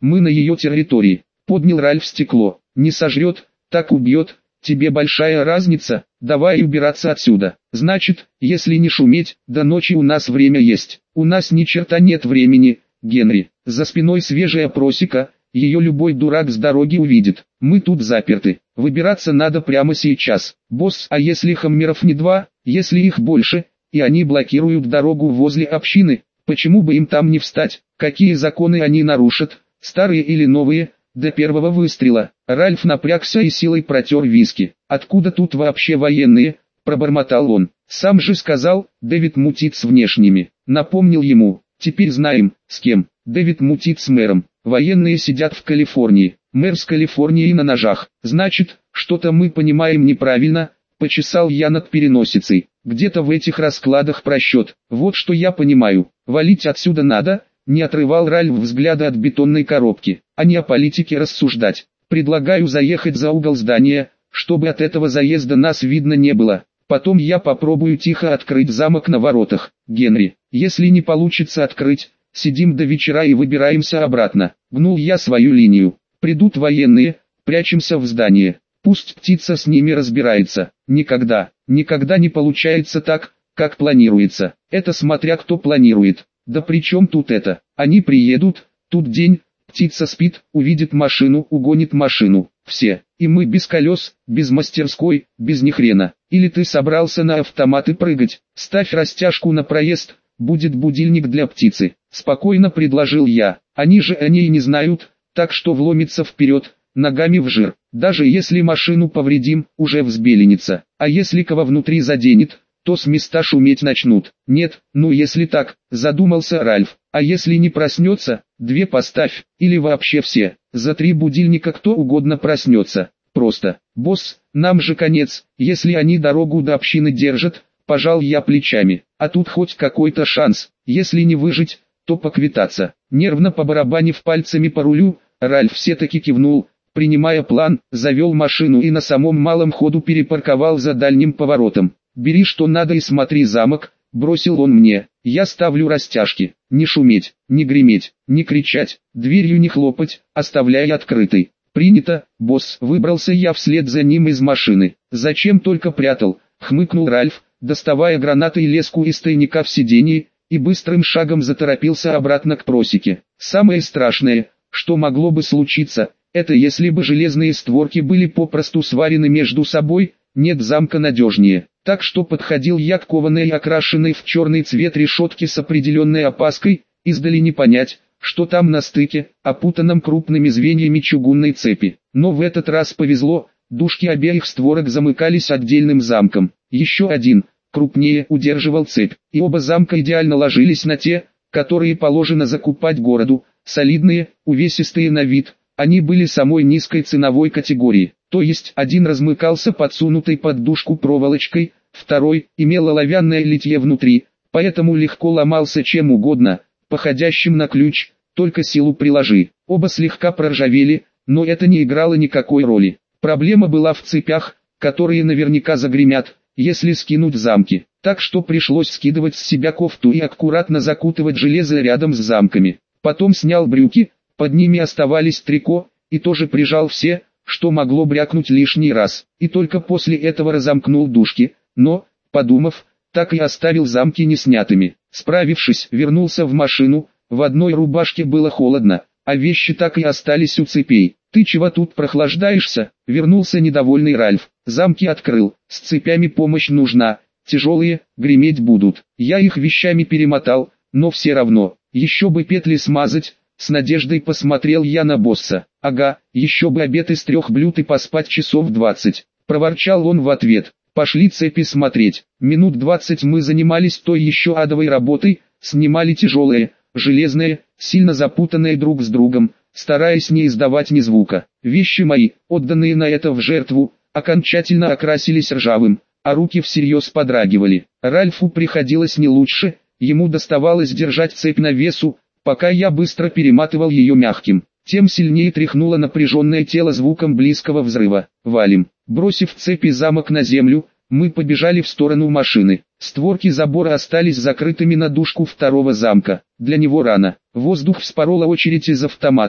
Мы на ее территории. Поднял Ральф стекло. Не сожрет, так убьет. Тебе большая разница, давай убираться отсюда. Значит, если не шуметь, до ночи у нас время есть. У нас ни черта нет времени, Генри. За спиной свежая просека, ее любой дурак с дороги увидит. Мы тут заперты. Выбираться надо прямо сейчас. Босс, а если хаммеров не два, если их больше, и они блокируют дорогу возле общины, почему бы им там не встать? Какие законы они нарушат, старые или новые? До первого выстрела Ральф напрягся и силой протер виски. «Откуда тут вообще военные?» – пробормотал он. «Сам же сказал, Дэвид мутит с внешними». Напомнил ему. «Теперь знаем, с кем. Дэвид мутит с мэром. Военные сидят в Калифорнии. Мэр с Калифорнией на ножах. Значит, что-то мы понимаем неправильно». Почесал я над переносицей. «Где-то в этих раскладах просчет. Вот что я понимаю. Валить отсюда надо». Не отрывал Ральф взгляда от бетонной коробки, а не о политике рассуждать. Предлагаю заехать за угол здания, чтобы от этого заезда нас видно не было. Потом я попробую тихо открыть замок на воротах. Генри, если не получится открыть, сидим до вечера и выбираемся обратно. Гнул я свою линию. Придут военные, прячемся в здание. Пусть птица с ними разбирается. Никогда не получается так, как планируется. Это смотря кто планирует. Да при чем тут это? Они приедут, тут день, птица спит, увидит машину, угонит машину. Все. И мы без колес, без мастерской, без ни хрена. Или ты собрался на автоматы прыгать? Ставь растяжку на проезд, будет будильник для птицы. Спокойно предложил я. Они же о ней не знают, так что вломится вперед, ногами в жир. Даже если машину повредим, уже взбеленится. А если кого внутри заденет, то с места шуметь начнут. Нет, ну если так, задумался Ральф. А если не проснется, 2 поставь, или вообще все. За 3 будильника кто угодно проснется. Просто. Босс, нам же конец, если они дорогу до общины держат, пожал я плечами. А тут хоть какой-то шанс, если не выжить, то поквитаться. Нервно побарабанив пальцами по рулю, Ральф все-таки кивнул, принимая план, завел машину и на самом малом ходу перепарковал за дальним поворотом. «Бери что надо и смотри замок», — бросил он мне. «Я ставлю растяжки. Не шуметь, не греметь, не кричать, дверью не хлопать, оставляй открытой». «Принято, босс». Выбрался я вслед за ним из машины. «Зачем только прятал?» — хмыкнул Ральф, доставая гранаты и леску из тайника в сиденье, и быстрым шагом заторопился обратно к просеке. «Самое страшное, что могло бы случиться, это если бы железные створки были попросту сварены между собой, нет замка надежнее». Так что подходил я к кованой и окрашенной в черный цвет решетке с определенной опаской, издали не понять, что там на стыке, опутанном крупными звеньями чугунной цепи. Но в этот раз повезло, дужки обеих створок замыкались отдельным замком. Еще один, крупнее, удерживал цепь, и оба замка идеально ложились на те, которые положено закупать городу, солидные, увесистые на вид. Они были самой низкой ценовой категории, то есть один размыкался подсунутой под дужку проволочкой, второй имел оловянное литье внутри, поэтому легко ломался чем угодно, походящим на ключ, только силу приложи. Оба слегка проржавели, но это не играло никакой роли. Проблема была в цепях, которые наверняка загремят, если скинуть замки. Так что пришлось скидывать с себя кофту и аккуратно закутывать железо рядом с замками. Потом снял брюки. Под ними оставались трико, и тоже прижал все, что могло брякнуть лишний раз, и только после этого разомкнул дужки, но, подумав, так и оставил замки неснятыми. Справившись, вернулся в машину, в одной рубашке было холодно, а вещи так и остались у цепей. «Ты чего тут прохлаждаешься?» — вернулся недовольный Ральф. «Замки открыл, с цепями помощь нужна, тяжелые, греметь будут». Я их вещами перемотал, но все равно, еще бы петли смазать. С надеждой посмотрел я на босса. «Ага, еще бы обед из 3 блюд и поспать часов 20. Проворчал он в ответ. «Пошли цепи смотреть». Минут 20 мы занимались той еще адовой работой, снимали тяжелые, железные, сильно запутанные друг с другом, стараясь не издавать ни звука. Вещи мои, отданные на это в жертву, окончательно окрасились ржавым, а руки всерьез подрагивали. Ральфу приходилось не лучше, ему доставалось держать цепь на весу, пока я быстро перематывал ее мягким, тем сильнее тряхнуло напряженное тело звуком близкого взрыва. «Валим». Бросив цепь и замок на землю, мы побежали в сторону машины. Створки забора остались закрытыми на дужку второго замка. Для него рано. Воздух вспорола очередь из автомата,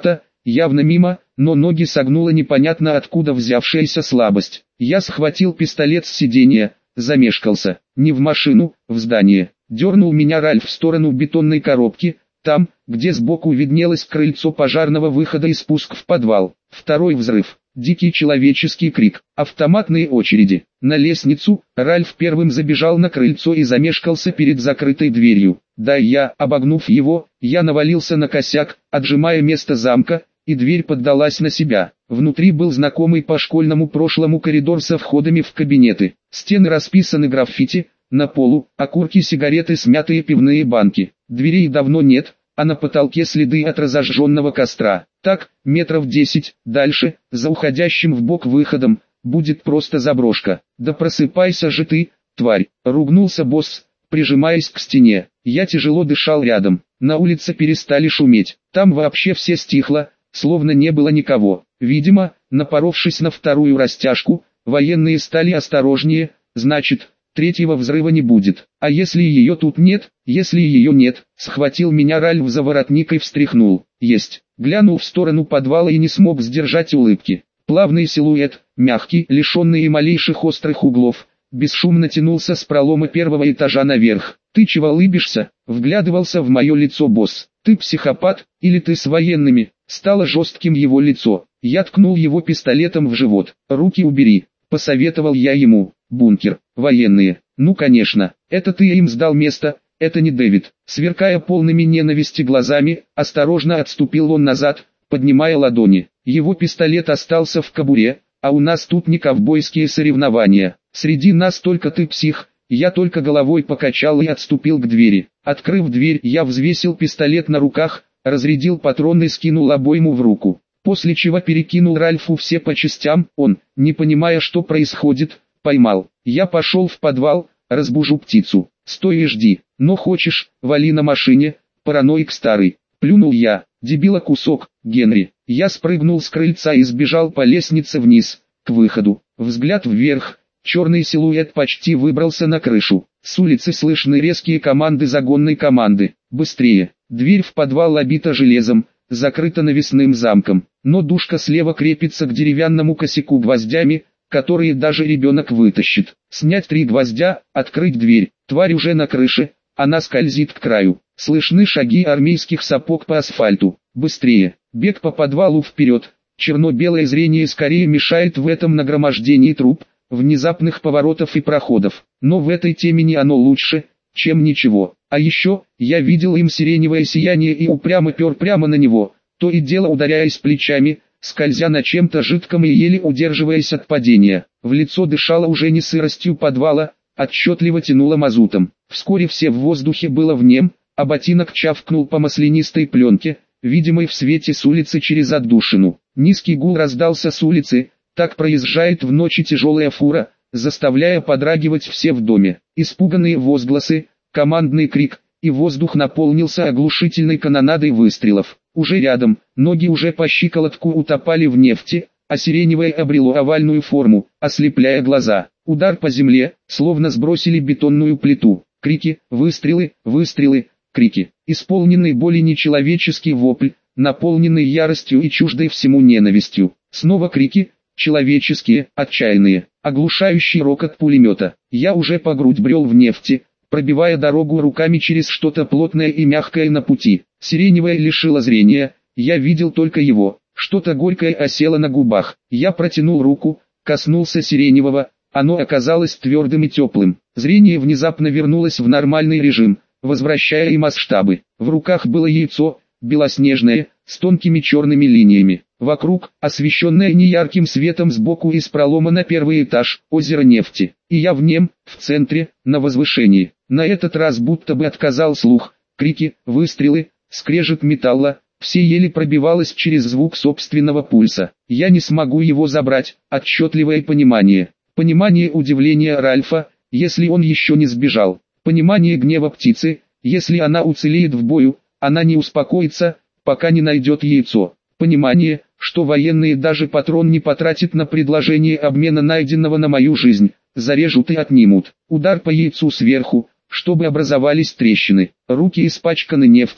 явно мимо, но ноги согнула непонятно откуда взявшаяся слабость. Я схватил пистолет с сиденья, замешкался, не в машину, в здание. Дернул меня Ральф в сторону бетонной коробки, там, где сбоку виднелось крыльцо пожарного выхода и спуск в подвал. Второй взрыв. Дикий человеческий крик, автоматные очереди. На лестницу, Ральф первым забежал на крыльцо и замешкался перед закрытой дверью. Да я, обогнув его, я навалился на косяк, отжимая место замка, и дверь поддалась на себя. Внутри был знакомый по школьному прошлому коридор со входами в кабинеты. Стены расписаны граффити, на полу окурки сигареты, смятые пивные банки. Дверей давно нет, а на потолке следы от разожженного костра. Так, метров 10, дальше, за уходящим в бок выходом, будет просто заброшка. Да просыпайся же ты, тварь, ругнулся босс, прижимаясь к стене. Я тяжело дышал рядом. На улице перестали шуметь. Там вообще все стихло, словно не было никого. Видимо, напоровшись на вторую растяжку, военные стали осторожнее, значит, третьего взрыва не будет. А если ее тут нет, если ее нет, схватил меня Ральф за воротник и встряхнул. Есть. Глянул в сторону подвала и не смог сдержать улыбки. Плавный силуэт, мягкий, лишенный и малейших острых углов, бесшумно тянулся с пролома первого этажа наверх. «Ты чего улыбишься?» — вглядывался в мое лицо босс. «Ты психопат, или ты с военными?» Стало жестким его лицо. Я ткнул его пистолетом в живот. «Руки убери», — посоветовал я ему. «Бункер, военные, ну конечно, это ты им сдал место, это не Дэвид». Сверкая полными ненависти глазами, осторожно отступил он назад, поднимая ладони. Его пистолет остался в кобуре, а у нас тут не ковбойские соревнования. Среди нас только ты псих. Я только головой покачал и отступил к двери. Открыв дверь, я взвесил пистолет на руках, разрядил патрон и скинул обойму в руку. После чего перекинул Ральфу все по частям, он, не понимая, что происходит, поймал. Я пошел в подвал, разбужу птицу. Стой и жди. Но хочешь, вали на машине, параноик старый. Плюнул я, дебила кусок, Генри. Я спрыгнул с крыльца и сбежал по лестнице вниз, к выходу. Взгляд вверх, черный силуэт почти выбрался на крышу. С улицы слышны резкие команды загонной команды. Быстрее. Дверь в подвал обита железом, закрыта навесным замком. Но душка слева крепится к деревянному косяку гвоздями, которые даже ребенок вытащит. Снять 3 гвоздя, открыть дверь. Тварь уже на крыше, она скользит к краю. Слышны шаги армейских сапог по асфальту. Быстрее. Бег по подвалу вперед. Черно-белое зрение скорее мешает в этом нагромождении труб, внезапных поворотов и проходов. Но в этой темени оно лучше, чем ничего. А еще, я видел им сиреневое сияние и упрямо пер прямо на него, то и дело ударяясь плечами, скользя на чем-то жидком и еле удерживаясь от падения. В лицо дышало уже не сыростью подвала, отчетливо тянуло мазутом. Вскоре все в воздухе было в нем, а ботинок чавкнул по маслянистой пленке, видимой в свете с улицы через отдушину. Низкий гул раздался с улицы, так проезжает в ночи тяжелая фура, заставляя подрагивать все в доме. Испуганные возгласы, командный крик, и воздух наполнился оглушительной канонадой выстрелов. Уже рядом, ноги уже по щиколотку утопали в нефти, а сиреневое обрело овальную форму, ослепляя глаза. Удар по земле, словно сбросили бетонную плиту. Крики, выстрелы, выстрелы, крики. Исполненный боли нечеловеческий вопль, наполненный яростью и чуждой всему ненавистью. Снова крики, человеческие, отчаянные, оглушающий рокот пулемета. Я уже по грудь брел в нефти, пробивая дорогу руками через что-то плотное и мягкое на пути. Сиреневое лишило зрения, я видел только его. Что-то горькое осело на губах. Я протянул руку, коснулся сиреневого, оно оказалось твердым и теплым. Зрение внезапно вернулось в нормальный режим, возвращая и масштабы. В руках было яйцо, белоснежное, с тонкими черными линиями. Вокруг, освещенное неярким светом сбоку из пролома на первый этаж, озеро нефти. И я в нем, в центре, на возвышении. На этот раз будто бы отказал слух. Крики, выстрелы, скрежет металла, все еле пробивалось через звук собственного пульса. Я не смогу его забрать, отчетливое понимание. Понимание удивления Ральфа, если он еще не сбежал. Понимание гнева птицы, если она уцелеет в бою, она не успокоится, пока не найдет яйцо. Понимание, что военные даже патрон не потратят на предложение обмена найденного на мою жизнь, зарежут и отнимут. Удар по яйцу сверху, чтобы образовались трещины. Руки испачканы нефтью,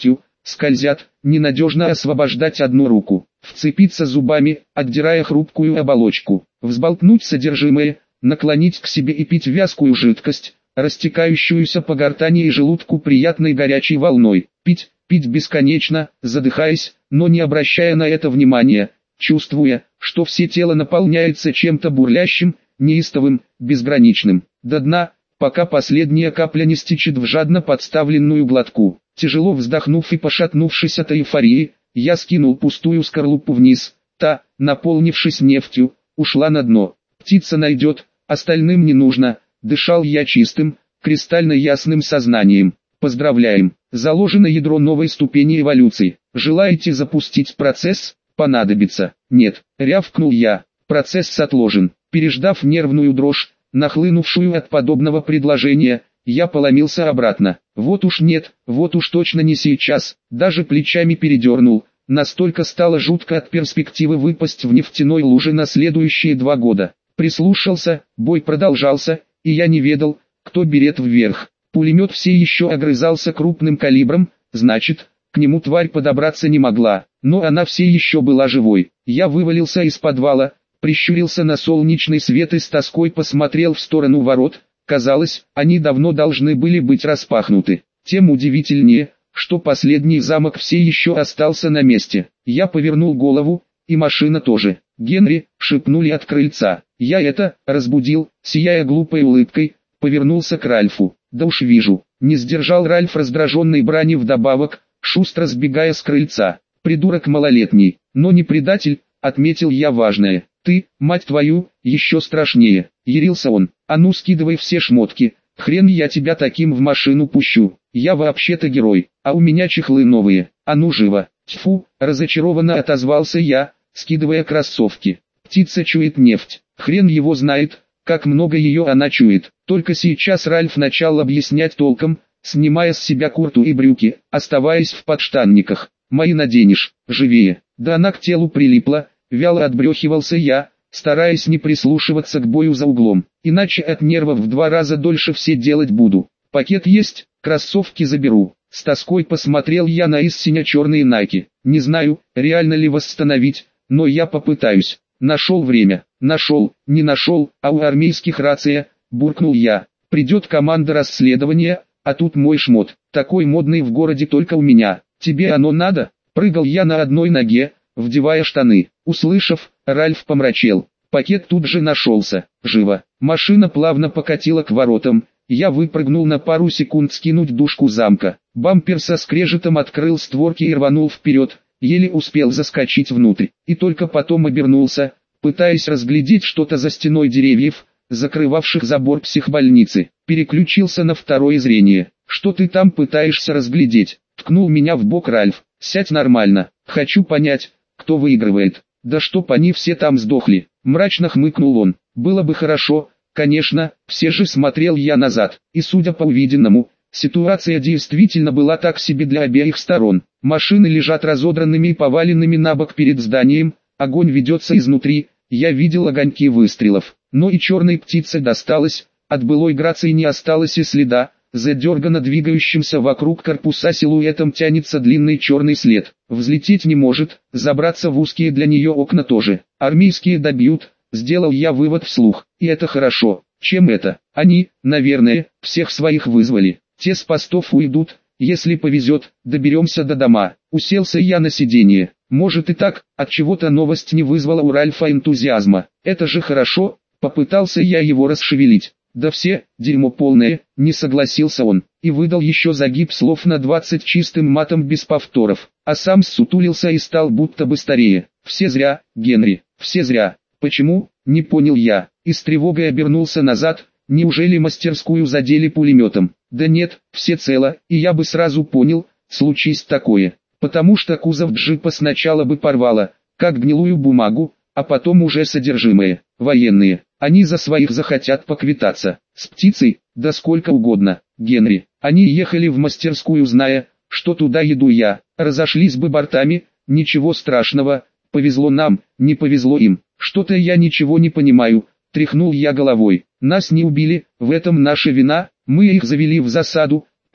скользят, ненадежно освобождать одну руку, вцепиться зубами, отдирая хрупкую оболочку, взболтнуть содержимое, наклонить к себе и пить вязкую жидкость, растекающуюся по гортани и желудку приятной горячей волной, пить бесконечно, задыхаясь, но не обращая на это внимания, чувствуя, что все тело наполняется чем-то бурлящим, неистовым, безграничным, до дна, пока последняя капля не стечет в жадно подставленную глотку. Тяжело вздохнув и пошатнувшись от эйфории, я скинул пустую скорлупу вниз, та, наполнившись нефтью, ушла на дно. Птица найдет, остальным не нужно, дышал я чистым, кристально ясным сознанием. Поздравляем, заложено ядро новой ступени эволюции. Желаете запустить процесс? Понадобится. Нет, рявкнул я. Процесс отложен. Переждав нервную дрожь, нахлынувшую от подобного предложения, я поломился обратно. Вот уж нет, вот уж точно не сейчас. Даже плечами передернул. Настолько стало жутко от перспективы выпасть в нефтяной луже на следующие 2 года. Прислушался, бой продолжался, и я не ведал, кто берет вверх. Пулемет все еще огрызался крупным калибром, значит, к нему тварь подобраться не могла, но она все еще была живой. Я вывалился из подвала, прищурился на солнечный свет и с тоской посмотрел в сторону ворот. Казалось, они давно должны были быть распахнуты. Тем удивительнее, что последний замок все еще остался на месте. Я повернул голову, и машина тоже. «Генри!» — шепнули от крыльца. Я разбудил, сияя глупой улыбкой, повернулся к Ральфу. «Да уж вижу». Не сдержал Ральф раздраженной брани вдобавок, шустро сбегая с крыльца. «Придурок малолетний, но не предатель», — отметил я важное. «Ты, мать твою, еще страшнее», — ярился он. «А ну скидывай все шмотки, хрен я тебя таким в машину пущу. Я вообще-то герой, а у меня чехлы новые, а ну живо». «Тьфу», — разочарованно отозвался я, скидывая кроссовки. «Птица чует нефть, хрен его знает, как много ее она чует». Только сейчас Ральф начал объяснять толком, снимая с себя куртку и брюки, оставаясь в подштанниках. «Мои наденешь, живее». Да она к телу прилипла, вяло отбрехивался я, стараясь не прислушиваться к бою за углом, иначе от нервов в 2 раза дольше все делать буду. «Пакет есть, кроссовки заберу». С тоской посмотрел я на истинно черные Найки. Не знаю, реально ли восстановить, но я попытаюсь. Нашел время. Нашел, не нашел, а у армейских рация, буркнул я. Придет команда расследования, а тут мой шмот. Такой модный в городе только у меня. Тебе оно надо? Прыгал я на одной ноге, вдевая штаны. Услышав, Ральф помрачнел. Пакет тут же нашелся. Живо. Машина плавно покатила к воротам. Я выпрыгнул на пару секунд скинуть дужку замка. Бампер со скрежетом открыл створки и рванул вперед. Еле успел заскочить внутрь. И только потом обернулся, пытаясь разглядеть что-то за стеной деревьев, закрывавших забор психбольницы. Переключился на второе зрение. «Что ты там пытаешься разглядеть?» Ткнул меня в бок Ральф. «Сядь нормально. Хочу понять, кто выигрывает». «Да чтоб они все там сдохли», мрачно хмыкнул он. «Было бы хорошо, конечно, все же». Смотрел я назад, и судя по увиденному, ситуация действительно была так себе для обеих сторон. Машины лежат разодранными и поваленными на бок перед зданием, огонь ведется изнутри, я видел огоньки выстрелов, но и черной птице досталось, от былой грации не осталось и следа. Задерганно двигающимся вокруг корпуса силуэтом тянется длинный черный след. Взлететь не может, забраться в узкие для нее окна тоже. Армейские добьют, сделал я вывод вслух. И это хорошо. Чем это? Они, наверное, всех своих вызвали. Те с постов уйдут, если повезет, доберемся до дома. Уселся я на сиденье. Может и так, от чего-то новость не вызвала у Ральфа энтузиазма. Это же хорошо, попытался я его расшевелить. «Да все, дерьмо полное», — не согласился он, и выдал еще загиб слов на 20 чистым матом без повторов, а сам ссутулился и стал будто бы старее. «Все зря, Генри, все зря». «Почему?» — не понял я, и с тревогой обернулся назад. Неужели мастерскую задели пулеметом? Да нет, все цело, и я бы сразу понял, случись такое, потому что кузов джипа сначала бы порвало, как гнилую бумагу, а потом уже содержимое. Военные, они за своих захотят поквитаться. С птицей, да сколько угодно. Генри, они ехали в мастерскую, зная, что туда еду я. Разошлись бы бортами, ничего страшного. Повезло нам, не повезло им. Что-то я ничего не понимаю. Тряхнул я головой. Нас не убили, в этом наша вина. Мы их завели в засаду,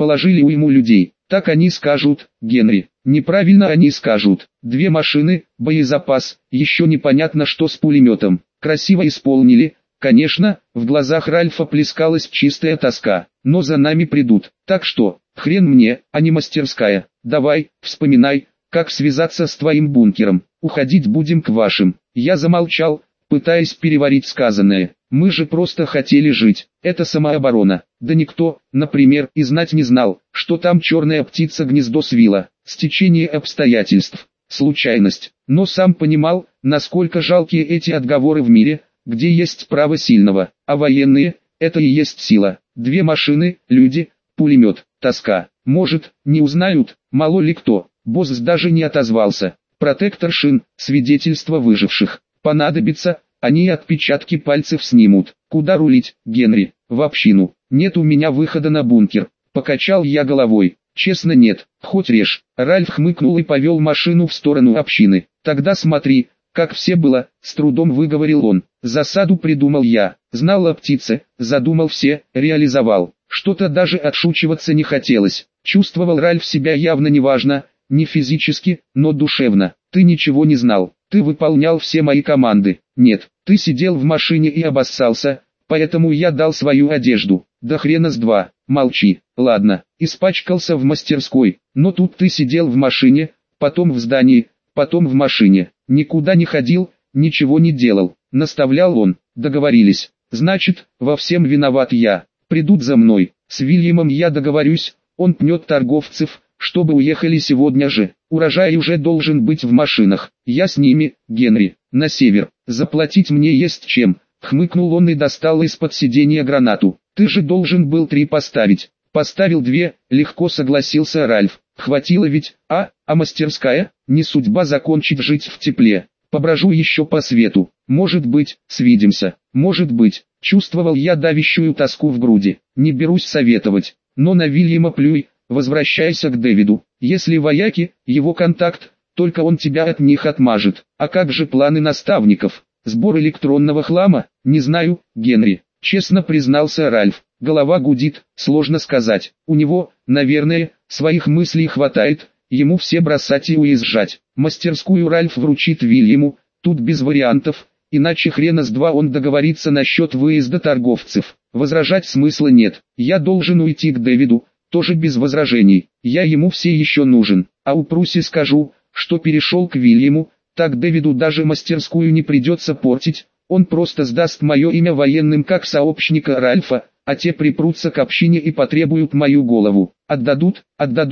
положили уйму людей. Так они скажут, Генри. Неправильно они скажут. 2 машины, боезапас, еще непонятно что с пулеметом. Красиво исполнили. Конечно, в глазах Ральфа плескалась чистая тоска. Но за нами придут. Так что, хрен мне, а не мастерская. Давай, вспоминай, как связаться с твоим бункером. Уходить будем к вашим. Я замолчал, пытаясь переварить сказанное. Мы же просто хотели жить. Это самооборона. Да никто, например, и знать не знал, что там черная птица гнездо свила. Стечение обстоятельств. Случайность. Но сам понимал, насколько жалкие эти отговоры в мире, где есть право сильного. А военные – это и есть сила. 2 машины, люди, пулемет, тоска. Может, не узнают, мало ли кто. Босс даже не отозвался. Протектор шин, свидетельство выживших. Понадобится, они отпечатки пальцев снимут. Куда рулить, Генри? В общину. Нет у меня выхода на бункер. Покачал я головой. Честно нет, хоть режь. Ральф хмыкнул и повел машину в сторону общины. Тогда смотри, как все было, с трудом выговорил он. Засаду придумал я. Знал о птице, задумал все, реализовал. Что-то даже отшучиваться не хотелось. Чувствовал Ральф себя явно неважно, не физически, но душевно. Ты ничего не знал. Ты выполнял все мои команды. Нет, ты сидел в машине и обоссался, поэтому я дал свою одежду. Да хрена с два. Молчи. Ладно, испачкался в мастерской, но тут ты сидел в машине, потом в здании, потом в машине. Никуда не ходил, ничего не делал. Наставлял он. Договорились. Значит, во всем виноват я. Придут за мной. С Вильямом я договорюсь, он пнет торговцев, чтобы уехали сегодня же. Урожай уже должен быть в машинах. Я с ними, Генри, на север. Заплатить мне есть чем. Хмыкнул он и достал из-под сиденья гранату. Ты же должен был 3 поставить. Поставил 2, легко согласился Ральф. Хватило ведь, а мастерская? Не судьба закончить жить в тепле. Поброжу еще по свету. Может быть, свидимся. Может быть. Чувствовал я давящую тоску в груди. Не берусь советовать. Но на Вильяма плюй. Возвращайся к Дэвиду. Если вояки, его контакт, только он тебя от них отмажет. А как же планы наставников? Сбор электронного хлама? Не знаю, Генри. Честно признался Ральф. Голова гудит, сложно сказать. У него, наверное, своих мыслей хватает, ему все бросать и уезжать. Мастерскую Ральф вручит Вильяму, тут без вариантов, иначе хрена с два он договорится насчет выезда торговцев. Возражать смысла нет. Я должен уйти к Дэвиду, тоже без возражений. Я ему все еще нужен. А упрусь и скажу, что перешел к Вильяму, так Дэвиду даже мастерскую не придется портить. Он просто сдаст мое имя военным как сообщника Ральфа, а те припрутся к общине и потребуют мою голову. Отдадут,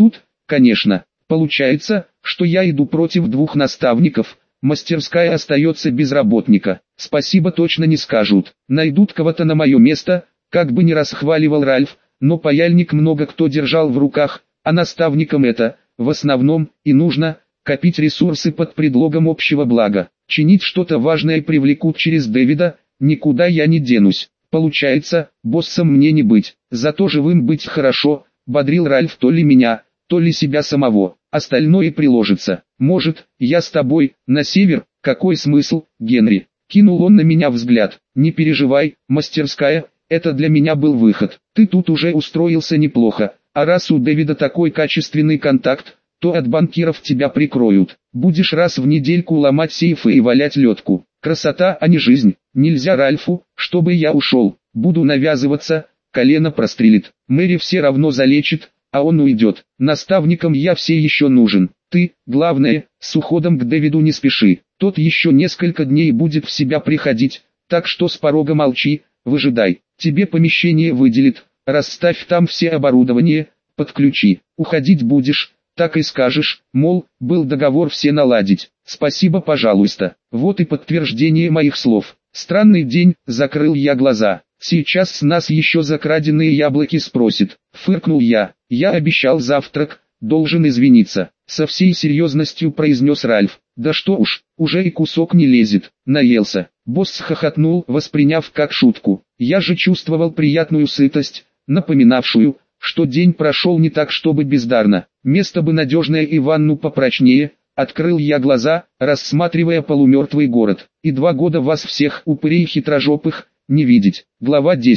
конечно. Получается, что я иду против 2 наставников, мастерская остается без работника. Спасибо точно не скажут. Найдут кого-то на мое место, как бы ни расхваливал Ральф, но паяльник много кто держал в руках, а наставникам это, в основном, и нужно, копить ресурсы под предлогом общего блага. Чинить что-то важное привлекут через Дэвида, никуда я не денусь. Получается, боссом мне не быть, зато живым быть хорошо, бодрил Ральф то ли меня, то ли себя самого. Остальное приложится. Может, я с тобой, на север? Какой смысл, Генри? Кинул он на меня взгляд. Не переживай, мастерская, это для меня был выход. Ты тут уже устроился неплохо, а раз у Дэвида такой качественный контакт, то от банкиров тебя прикроют. Будешь раз в недельку ломать сейфы и валять ледку. Красота, а не жизнь. Нельзя Ральфу, чтобы я ушел. Буду навязываться, колено прострелит. Мэри все равно залечит, а он уйдет. Наставникам я все еще нужен. Ты, главное, с уходом к Дэвиду не спеши. Тот еще несколько дней будет в себя приходить, так что с порога молчи, выжидай. Тебе помещение выделит, расставь там все оборудование, подключи. Уходить будешь, так и скажешь, мол, был договор все наладить. Спасибо, пожалуйста. Вот и подтверждение моих слов. Странный день, закрыл я глаза. Сейчас с нас еще за краденые яблоки спросит. Фыркнул я. Я обещал завтрак, должен извиниться. Со всей серьезностью произнес Ральф. Да что уж, уже и кусок не лезет. Наелся. Босс хохотнул, восприняв как шутку. Я же чувствовал приятную сытость, напоминавшую, что день прошел не так чтобы бездарно. Место бы надежное и ванну попрочнее. Открыл я глаза, рассматривая полумертвый город. И 2 года вас всех, упырей хитрожопых, не видеть. Глава 10.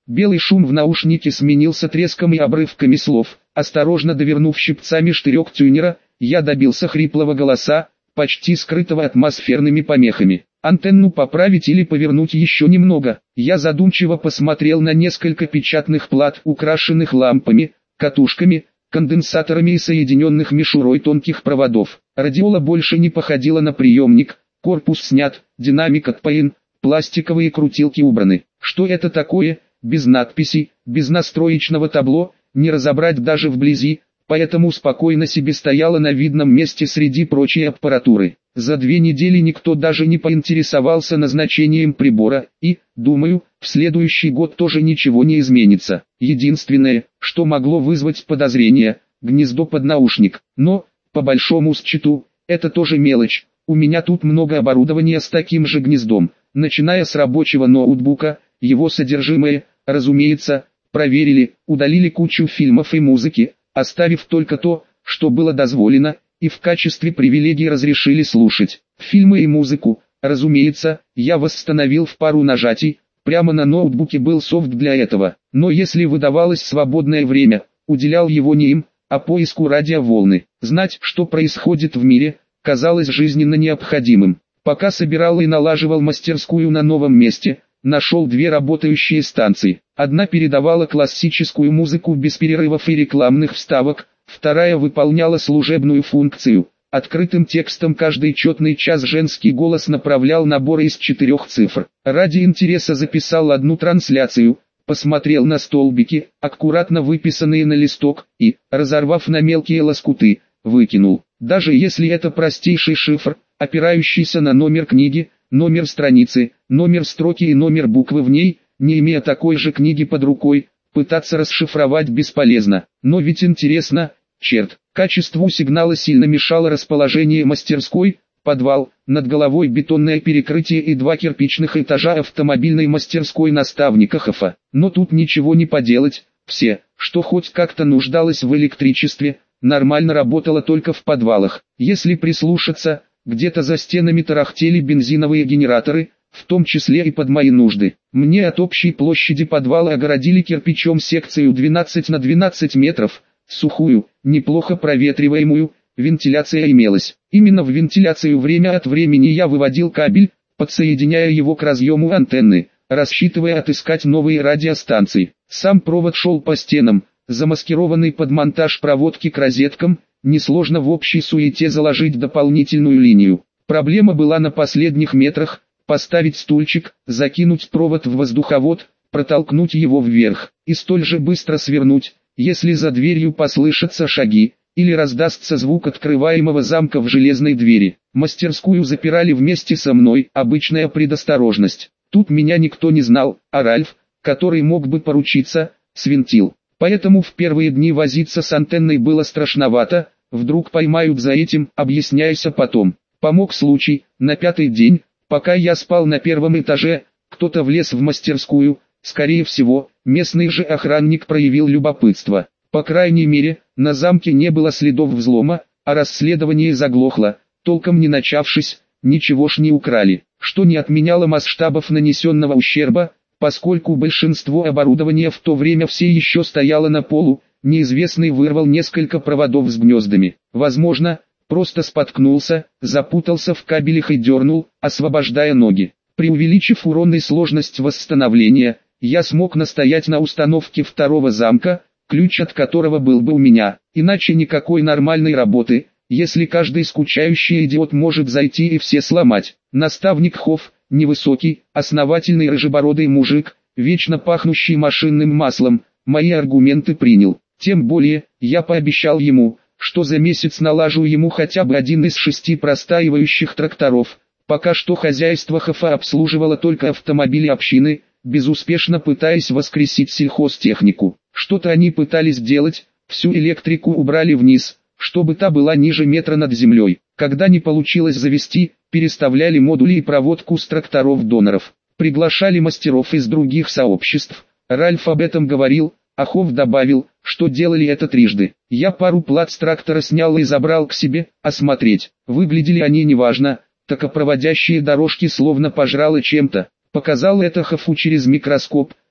Белый шум в наушнике сменился треском и обрывками слов. Осторожно довернув щипцами штырек тюнера, я добился хриплого голоса, почти скрытого атмосферными помехами. Антенну поправить или повернуть еще немного. Я задумчиво посмотрел на несколько печатных плат, украшенных лампами, катушками, конденсаторами и соединенных мишурой тонких проводов. Радиола больше не походила на приемник, корпус снят, динамик отпаян, пластиковые крутилки убраны. Что это такое? Без надписей, без настроечного табло, не разобрать даже вблизи, поэтому спокойно себе стояла на видном месте среди прочей аппаратуры. За 2 недели никто даже не поинтересовался назначением прибора, и, думаю, в следующий год тоже ничего не изменится. Единственное, что могло вызвать подозрение, гнездо под наушник. Но, по большому счету, это тоже мелочь. У меня тут много оборудования с таким же гнездом, начиная с рабочего ноутбука, его содержимое, разумеется, проверили, удалили кучу фильмов и музыки, оставив только то, что было дозволено, и в качестве привилегий разрешили слушать. Фильмы и музыку, разумеется, я восстановил в пару нажатий, прямо на ноутбуке был софт для этого. Но если выдавалось свободное время, уделял его не им, а поиску радиоволны. Знать, что происходит в мире, казалось жизненно необходимым. Пока собирал и налаживал мастерскую на новом месте, нашел 2 работающие станции. Одна передавала классическую музыку без перерывов и рекламных вставок, вторая выполняла служебную функцию. Открытым текстом каждый четный час женский голос направлял наборы из 4 цифр. Ради интереса записал одну трансляцию, посмотрел на столбики, аккуратно выписанные на листок, и, разорвав на мелкие лоскуты, выкинул. Даже если это простейший шифр, опирающийся на номер книги, номер страницы, номер строки и номер буквы в ней, не имея такой же книги под рукой, пытаться расшифровать бесполезно. Но ведь интересно, черт, качеству сигнала сильно мешало расположение мастерской, подвал, над головой бетонное перекрытие и 2 кирпичных этажа автомобильной мастерской наставника ХФА. Но тут ничего не поделать, все, что хоть как-то нуждалось в электричестве, нормально работало только в подвалах. Если прислушаться, где-то за стенами тарахтели бензиновые генераторы, в том числе и под мои нужды. Мне от общей площади подвала огородили кирпичом секцию 12 на 12 метров, сухую, неплохо проветриваемую, вентиляция имелась. Именно в вентиляцию время от времени я выводил кабель, подсоединяя его к разъему антенны, рассчитывая отыскать новые радиостанции. Сам провод шел по стенам, замаскированный под монтаж проводки к розеткам, несложно в общей суете заложить дополнительную линию. Проблема была на последних метрах: поставить стульчик, закинуть провод в воздуховод, протолкнуть его вверх, и столь же быстро свернуть, если за дверью послышатся шаги, или раздастся звук открываемого замка в железной двери. Мастерскую запирали вместе со мной, обычная предосторожность. Тут меня никто не знал, а Ральф, который мог бы поручиться, свинтил. Поэтому в первые дни возиться с антенной было страшновато, вдруг поймают за этим, объясняйся потом. Помог случай: на 5-й день, пока я спал на 1-м этаже, кто-то влез в мастерскую, скорее всего, местный же охранник проявил любопытство. По крайней мере, на замке не было следов взлома, а расследование заглохло, толком не начавшись, ничего ж не украли, что не отменяло масштабов нанесенного ущерба, поскольку большинство оборудования в то время все еще стояло на полу. Неизвестный вырвал несколько проводов с гнездами. Возможно, просто споткнулся, запутался в кабелях и дернул, освобождая ноги. Преувеличив урон и сложность восстановления, я смог настоять на установке 2-го замка, ключ от которого был бы у меня. Иначе никакой нормальной работы, если каждый скучающий идиот может зайти и все сломать. Наставник Хофф, невысокий, основательный рыжебородый мужик, вечно пахнущий машинным маслом, мои аргументы принял. Тем более, я пообещал ему, что за месяц налажу ему хотя бы один из 6 простаивающих тракторов. Пока что хозяйство ХФА обслуживало только автомобили общины, безуспешно пытаясь воскресить сельхозтехнику. Что-то они пытались делать, всю электрику убрали вниз, чтобы та была ниже метра над землей. Когда не получилось завести, переставляли модули и проводку с тракторов-доноров. Приглашали мастеров из других сообществ. Ральф об этом говорил, а Хофф добавил, что делали это трижды. Я пару плат с трактора снял и забрал к себе, осмотреть. Выглядели они неважно, токопроводящие дорожки словно пожрало чем-то. Показал это Хоффу через микроскоп,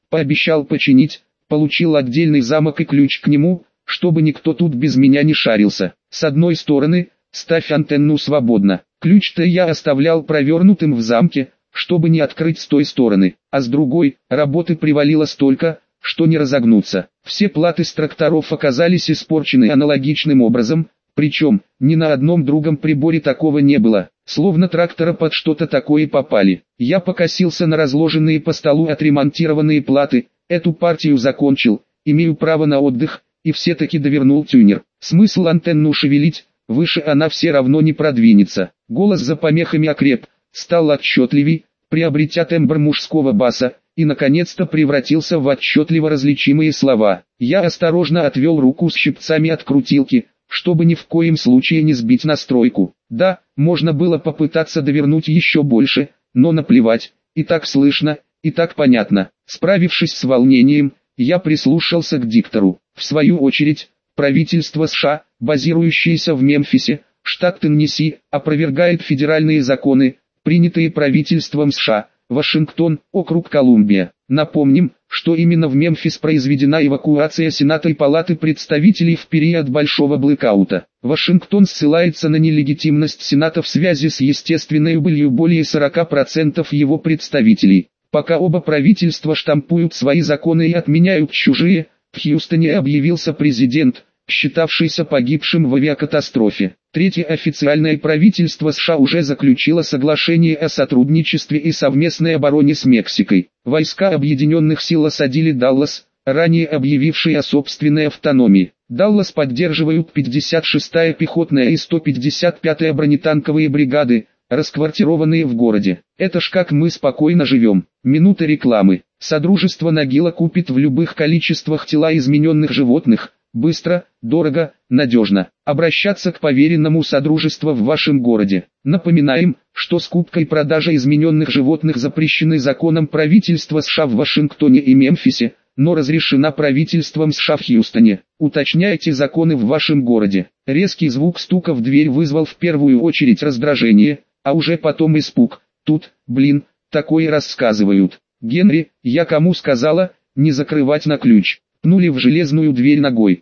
пообещал починить, получил отдельный замок и ключ к нему, чтобы никто тут без меня не шарился. С одной стороны, ставь антенну свободно. Ключ-то я оставлял провернутым в замке, чтобы не открыть с той стороны, а с другой, работы привалило столько, что не разогнуться. Все платы с тракторов оказались испорчены аналогичным образом, причем, ни на одном другом приборе такого не было, словно трактора под что-то такое попали. Я покосился на разложенные по столу отремонтированные платы, эту партию закончил, имею право на отдых, и все-таки довернул тюнер. Смысл антенну шевелить, выше она все равно не продвинется. Голос за помехами окреп, стал отчетливей, приобретя тембр мужского баса, и наконец-то превратился в отчетливо различимые слова. Я осторожно отвел руку с щипцами от крутилки, чтобы ни в коем случае не сбить настройку. Да, можно было попытаться довернуть еще больше, но наплевать, и так слышно, и так понятно. Справившись с волнением, я прислушался к диктору. В свою очередь, правительство США, базирующееся в Мемфисе, штат Теннесси, опровергает федеральные законы, принятые правительством США. Вашингтон, округ Колумбия. Напомним, что именно в Мемфис произведена эвакуация Сената и Палаты представителей в период Большого блэкаута. Вашингтон ссылается на нелегитимность Сената в связи с естественной убылью более 40% его представителей. Пока оба правительства штампуют свои законы и отменяют чужие, в Хьюстоне объявился президент, считавшийся погибшим в авиакатастрофе. Третье официальное правительство США уже заключило соглашение о сотрудничестве и совместной обороне с Мексикой. Войска Объединенных Сил осадили Даллас, ранее объявивший о собственной автономии. Даллас поддерживают 56-я пехотная и 155-я бронетанковые бригады, расквартированные в городе. Это ж как мы спокойно живем. Минута рекламы. Содружество Нагила купит в любых количествах тела измененных животных. Быстро, дорого, надежно. Обращаться к поверенному содружеству в вашем городе. Напоминаем, что скупка и продажа измененных животных запрещены законом правительства США в Вашингтоне и Мемфисе, но разрешена правительством США в Хьюстоне. Уточняйте законы в вашем городе. Резкий звук стука в дверь вызвал в первую очередь раздражение, а уже потом испуг. Тут, такое рассказывают. Генри, я кому сказала, не закрывать на ключ. Пнули в железную дверь ногой.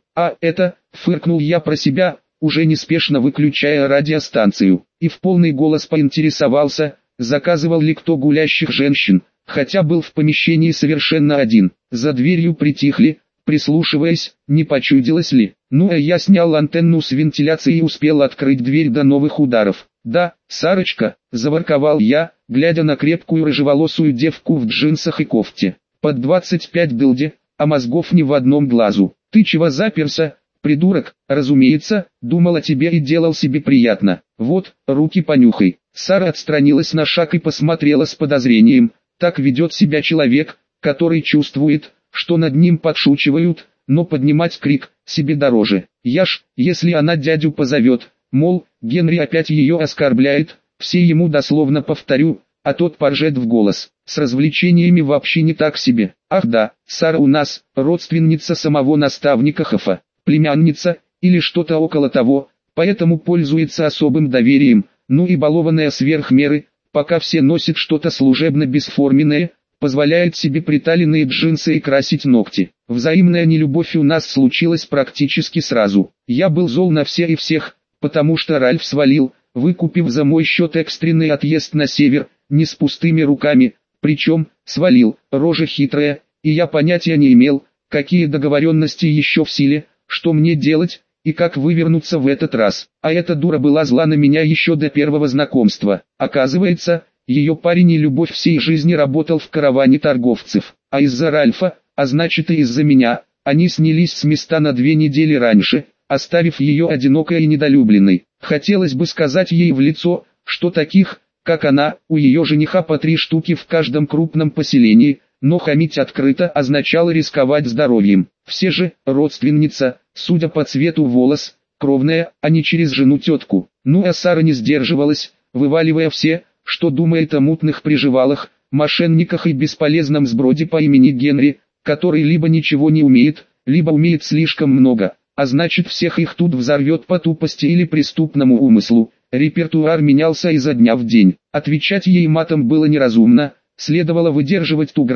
Фыркнул я про себя, уже неспешно выключая радиостанцию, и в полный голос поинтересовался, заказывал ли кто гулящих женщин, хотя был в помещении совершенно один. За дверью притихли, прислушиваясь, не почудилось ли. Я снял антенну с вентиляции и успел открыть дверь до новых ударов. «Да, Сарочка», — заворковал я, глядя на крепкую рыжеволосую девку в джинсах и кофте. Под 25 дылди, а мозгов ни в одном глазу. «Ты чего заперся, придурок?» «Разумеется, думал о тебе и делал себе приятно. Вот, руки понюхай». Сара отстранилась на шаг и посмотрела с подозрением. Так ведет себя человек, который чувствует, что над ним подшучивают, но поднимать крик себе дороже. Если она дядю позовет, мол, Генри опять ее оскорбляет, все ему дословно повторю, а тот поржет в голос. С развлечениями вообще не так себе. Ах да, Сара у нас, родственница самого наставника Хафа, племянница, или что-то около того, поэтому пользуется особым доверием, и балованная сверх меры, пока все носят что-то служебно-бесформенное, позволяет себе приталенные джинсы и красить ногти. Взаимная нелюбовь у нас случилась практически сразу. Я был зол на все и всех, потому что Ральф свалил, выкупив за мой счет экстренный отъезд на север, не с пустыми руками, причем, свалил, рожа хитрая, и я понятия не имел, какие договоренности еще в силе, что мне делать, и как вывернуться в этот раз. А эта дура была зла на меня еще до первого знакомства. Оказывается, ее парень и любовь всей жизни работал в караване торговцев, а из-за Ральфа, а значит и из-за меня, они снялись с места на 2 недели раньше, оставив ее одинокой и недолюбленной. Хотелось бы сказать ей в лицо, что таких, как она, у ее жениха по 3 штуки в каждом крупном поселении, но хамить открыто означало рисковать здоровьем. Все же, родственница, судя по цвету волос, кровная, а не через жену-тетку. А Сара не сдерживалась, вываливая все, что думает о мутных приживалах, мошенниках и бесполезном сброде по имени Генри, который либо ничего не умеет, либо умеет слишком много, а значит всех их тут взорвет по тупости или преступному умыслу. Репертуар менялся изо дня в день. Отвечать ей матом было неразумно, следовало выдерживать ту грань,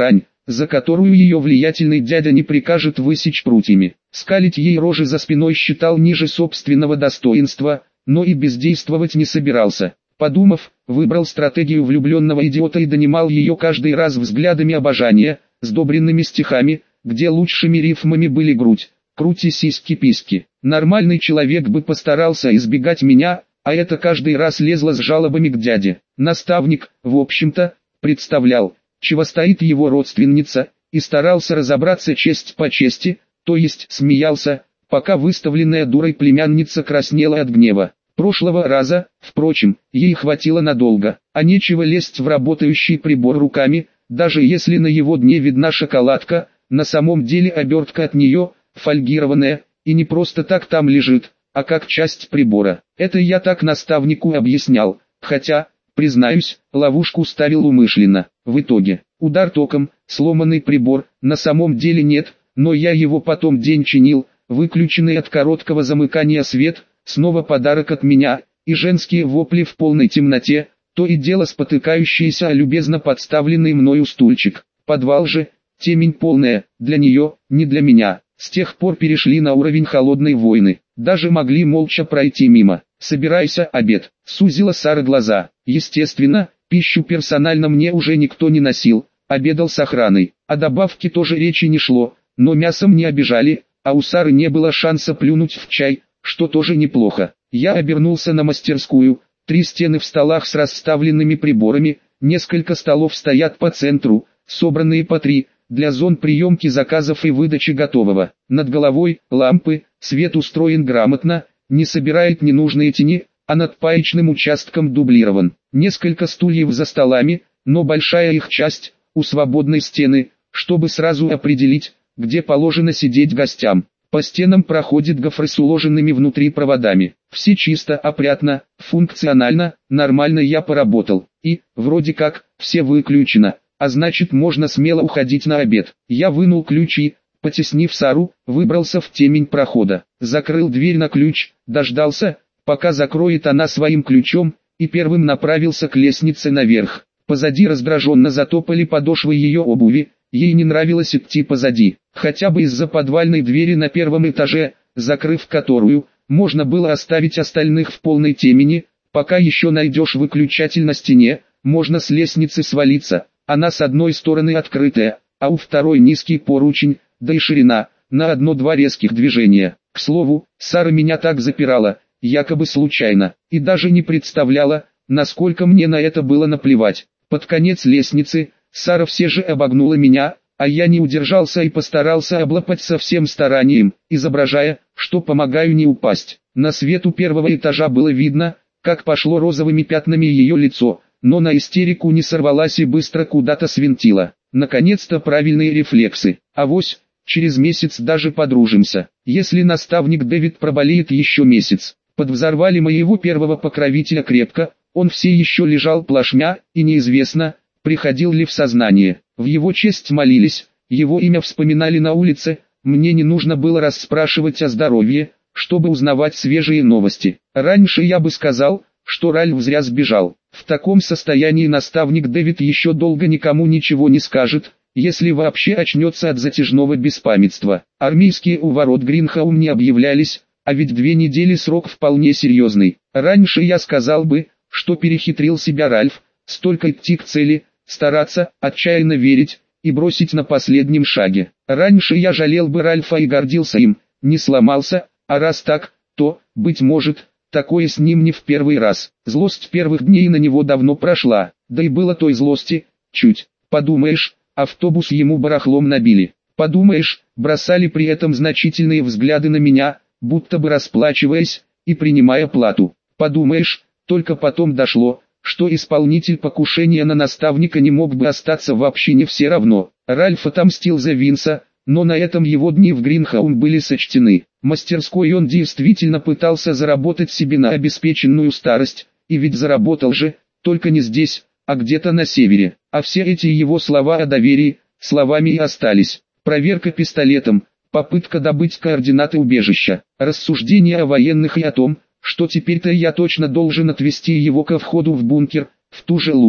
за которую ее влиятельный дядя не прикажет высечь прутьями. Скалить ей рожи за спиной считал ниже собственного достоинства, но и бездействовать не собирался. Подумав, выбрал стратегию влюбленного идиота и донимал ее каждый раз взглядами обожания, сдобренными стихами, где лучшими рифмами были грудь, крути сиськи-письки. Нормальный человек бы постарался избегать меня, а это каждый раз лезла с жалобами к дяде. Наставник, в общем-то, представлял, чего стоит его родственница, и старался разобраться честь по чести, то есть смеялся, пока выставленная дурой племянница краснела от гнева. Прошлого раза, впрочем, ей хватило надолго, а нечего лезть в работающий прибор руками, даже если на его дне видна шоколадка, на самом деле обертка от нее, фольгированная, и не просто так там лежит, а как часть прибора. Это я так наставнику объяснял, хотя, признаюсь, ловушку ставил умышленно. В итоге, удар током, сломанный прибор, на самом деле нет, но я его потом день чинил, выключенный от короткого замыкания свет, снова подарок от меня, и женские вопли в полной темноте, то и дело спотыкающийся о любезно подставленный мною стульчик. Подвал же, темень полная, для нее, не для меня. С тех пор перешли на уровень холодной войны, даже могли молча пройти мимо. «Собирайся, обед», — сузила Сара глаза. Естественно, пищу персонально мне уже никто не носил, обедал с охраной. О добавке тоже речи не шло, но мясом не обижали, а у Сары не было шанса плюнуть в чай, что тоже неплохо. Я обернулся на мастерскую, 3 стены в столах с расставленными приборами, несколько столов стоят по центру, собранные по 3, для зон приемки заказов и выдачи готового. Над головой лампы, свет устроен грамотно, не собирает ненужные тени, а над паечным участком дублирован. Несколько стульев за столами, но большая их часть, у свободной стены, чтобы сразу определить, где положено сидеть гостям. По стенам проходит гофры с уложенными внутри проводами. Все чисто, опрятно, функционально, нормально я поработал. И, вроде как, все выключено, а значит можно смело уходить на обед. Я вынул ключи, потеснив Сару, выбрался в темень прохода. Закрыл дверь на ключ, дождался, пока закроет она своим ключом, и первым направился к лестнице наверх. Позади раздраженно затопали подошвы ее обуви. Ей не нравилось идти позади, хотя бы из-за подвальной двери на первом этаже, закрыв которую, можно было оставить остальных в полной темени, пока еще найдешь выключатель на стене, можно с лестницы свалиться, она с одной стороны открытая, а у второй низкий поручень, да и ширина, на 1-2 резких движения. К слову, Сара меня так запирала, якобы случайно, и даже не представляла, насколько мне на это было наплевать. Под конец лестницы, Сара все же обогнула меня, а я не удержался и постарался облапать со всем старанием, изображая, что помогаю не упасть. На свет у первого этажа было видно, как пошло розовыми пятнами ее лицо, но на истерику не сорвалась и быстро куда-то свинтила. Наконец-то правильные рефлексы. Авось, через месяц даже подружимся. Если наставник Дэвид проболеет еще месяц. Подвзорвали моего первого покровителя крепко, он все еще лежал плашмя, и неизвестно, приходил ли в сознание. В его честь молились, его имя вспоминали на улице, мне не нужно было расспрашивать о здоровье, чтобы узнавать свежие новости. Раньше я бы сказал, что Ральф зря сбежал. В таком состоянии наставник Дэвид еще долго никому ничего не скажет, если вообще очнется от затяжного беспамятства. Армейские у ворот Гринхаум не объявлялись, а ведь 2 недели срок вполне серьезный. Раньше я сказал бы, что перехитрил себя Ральф, столько идти к цели, стараться, отчаянно верить, и бросить на последнем шаге. Раньше я жалел бы Ральфа и гордился им, не сломался, а раз так, то, быть может, такое с ним не в первый раз. Злость первых дней на него давно прошла, да и было той злости, чуть. Подумаешь, автобус ему барахлом набили. Подумаешь, бросали при этом значительные взгляды на меня, будто бы расплачиваясь, и принимая плату. Подумаешь, только потом дошло, что исполнитель покушения на наставника не мог бы остаться вообще не все равно. Ральф отомстил за Винса, но на этом его дни в Гринхаум были сочтены. Мастерской он действительно пытался заработать себе на обеспеченную старость, и ведь заработал же, только не здесь, а где-то на севере. А все эти его слова о доверии, словами и остались. Проверка пистолетом, попытка добыть координаты убежища, рассуждения о военных и о том, что теперь-то я точно должен отвести его ко входу в бункер, в ту же лузу.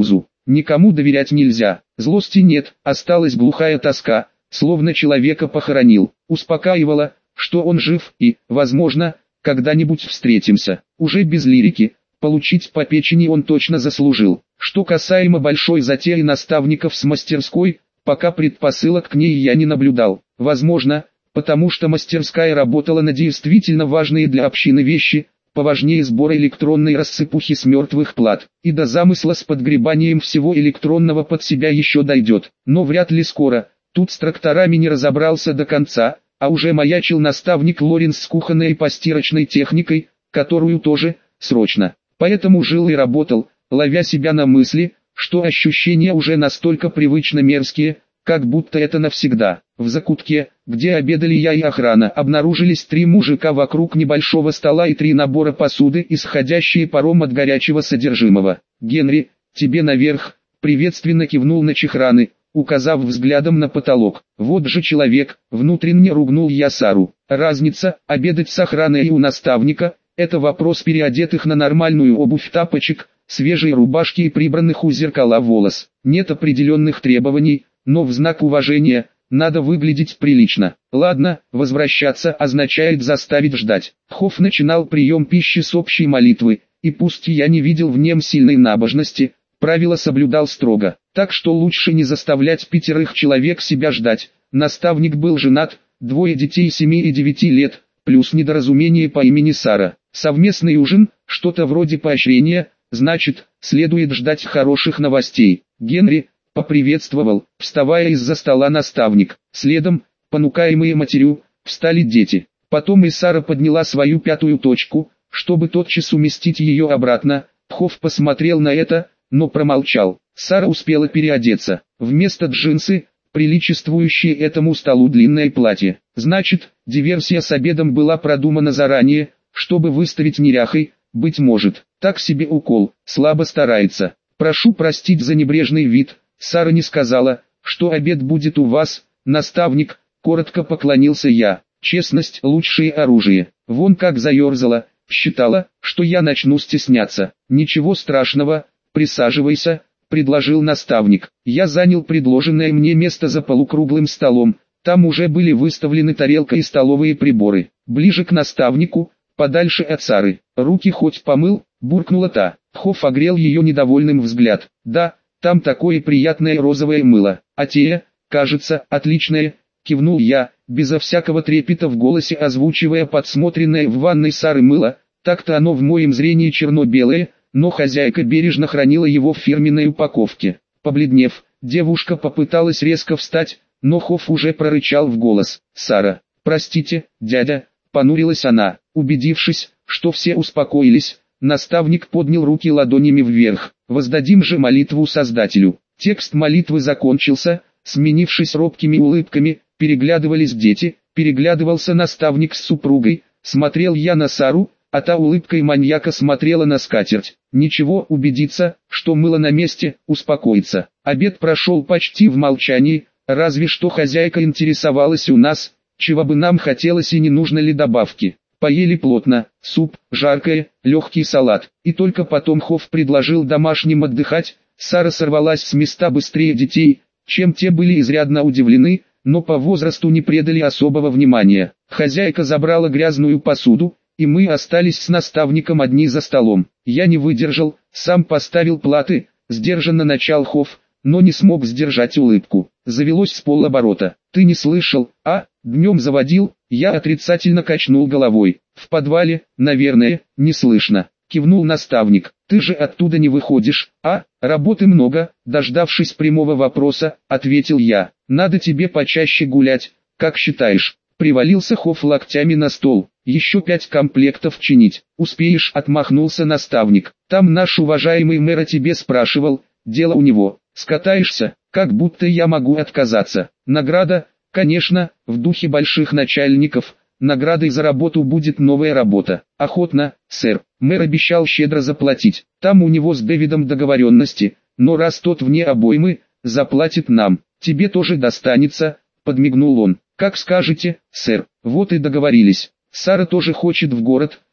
никому доверять нельзя. Злости нет, осталась глухая тоска, словно человека похоронил. Успокаивало, что он жив и, возможно, когда-нибудь встретимся. Уже без лирики, получить по печени он точно заслужил. Что касаемо большой затеи наставников с мастерской, пока предпосылок к ней я не наблюдал. Возможно, потому что мастерская работала на действительно важные для общины вещи, поважнее сбора электронной рассыпухи с мертвых плат, и до замысла с подгребанием всего электронного под себя еще дойдет, но вряд ли скоро. Тут с тракторами не разобрался до конца, а уже маячил наставник Лоренс с кухонной и постирочной техникой, которую тоже, срочно. Поэтому жил и работал, ловя себя на мысли, что ощущения уже настолько привычно мерзкие, как будто это навсегда. В закутке, где обедали я и охрана, обнаружились 3 мужика вокруг небольшого стола и 3 набора посуды, исходящие паром от горячего содержимого. «Генри, тебе наверх», — приветственно кивнул на чехраны, указав взглядом на потолок. «Вот же человек», — внутренне ругнул я Сару. Разница, обедать с охраной и у наставника, это вопрос переодетых на нормальную обувь тапочек, свежей рубашки и прибранных у зеркала волос. Нет определенных требований, но в знак уважения, надо выглядеть прилично. Ладно, возвращаться означает заставить ждать. Хофф начинал прием пищи с общей молитвы, и пусть я не видел в нем сильной набожности, правила соблюдал строго. Так что лучше не заставлять 5 человек себя ждать. Наставник был женат, 2 детей 7 и 9 лет, плюс недоразумение по имени Сара. Совместный ужин, что-то вроде поощрения, значит, следует ждать хороших новостей. Генри поприветствовал, вставая из-за стола наставник. Следом, понукаемые матерью, встали дети. Потом и Сара подняла свою 5-ю точку, чтобы тотчас уместить ее обратно. Хофф посмотрел на это, но промолчал. Сара успела переодеться. Вместо джинсы, приличествующее этому столу длинное платье. Значит, диверсия с обедом была продумана заранее, чтобы выставить неряхой, быть может. Так себе укол, слабо старается. Прошу простить за небрежный вид. Сара не сказала, что обед будет у вас, наставник, коротко поклонился я. Честность – лучшее оружие. Вон как заерзала, считала, что я начну стесняться. Ничего страшного, присаживайся, предложил наставник. Я занял предложенное мне место за полукруглым столом. Там уже были выставлены тарелка и столовые приборы. Ближе к наставнику, подальше от Сары. Руки хоть помыл, буркнула та. Хофф огрел ее недовольным взгляд. Да, там такое приятное розовое мыло. А те, кажется, отличное, кивнул я, безо всякого трепета в голосе озвучивая подсмотренное в ванной Сары мыло. Так-то оно в моем зрении черно-белое, но хозяйка бережно хранила его в фирменной упаковке. Побледнев, девушка попыталась резко встать, но Хофф уже прорычал в голос. «Сара, простите, дядя», понурилась она. Убедившись, что все успокоились, наставник поднял руки ладонями вверх. «Воздадим же молитву Создателю». Текст молитвы закончился, сменившись робкими улыбками, переглядывались дети, переглядывался наставник с супругой, смотрел я на Сару, а та улыбкой маньяка смотрела на скатерть. Ничего, убедиться, что мыло на месте, успокоиться. Обед прошел почти в молчании, разве что хозяйка интересовалась у нас, чего бы нам хотелось и не нужно ли добавки. Поели плотно, суп, жаркое, легкий салат. И только потом Хофф предложил домашним отдыхать. Сара сорвалась с места быстрее детей, чем те были изрядно удивлены, но по возрасту не придали особого внимания. Хозяйка забрала грязную посуду, и мы остались с наставником одни за столом. Я не выдержал, сам поставил платы, сдержанно начал Хофф, но не смог сдержать улыбку. Завелось с полоборота. «Ты не слышал, а? Днем заводил?» Я отрицательно качнул головой. «В подвале, наверное, не слышно», кивнул наставник. «Ты же оттуда не выходишь, а? Работы много», дождавшись прямого вопроса, ответил я. «Надо тебе почаще гулять, как считаешь?» Привалился Хофф локтями на стол. «Еще 5 комплектов чинить. Успеешь?» отмахнулся наставник. «Там наш уважаемый мэр о тебе спрашивал, дело у него. Скатаешься, как будто я могу отказаться. Награда, конечно, в духе больших начальников. Наградой за работу будет новая работа. Охотно, сэр. Мэр обещал щедро заплатить. Там у него с Дэвидом договоренности, но раз тот вне обоймы, заплатит нам. Тебе тоже достанется», подмигнул он. «Как скажете, сэр». Вот и договорились. Сара тоже хочет в город,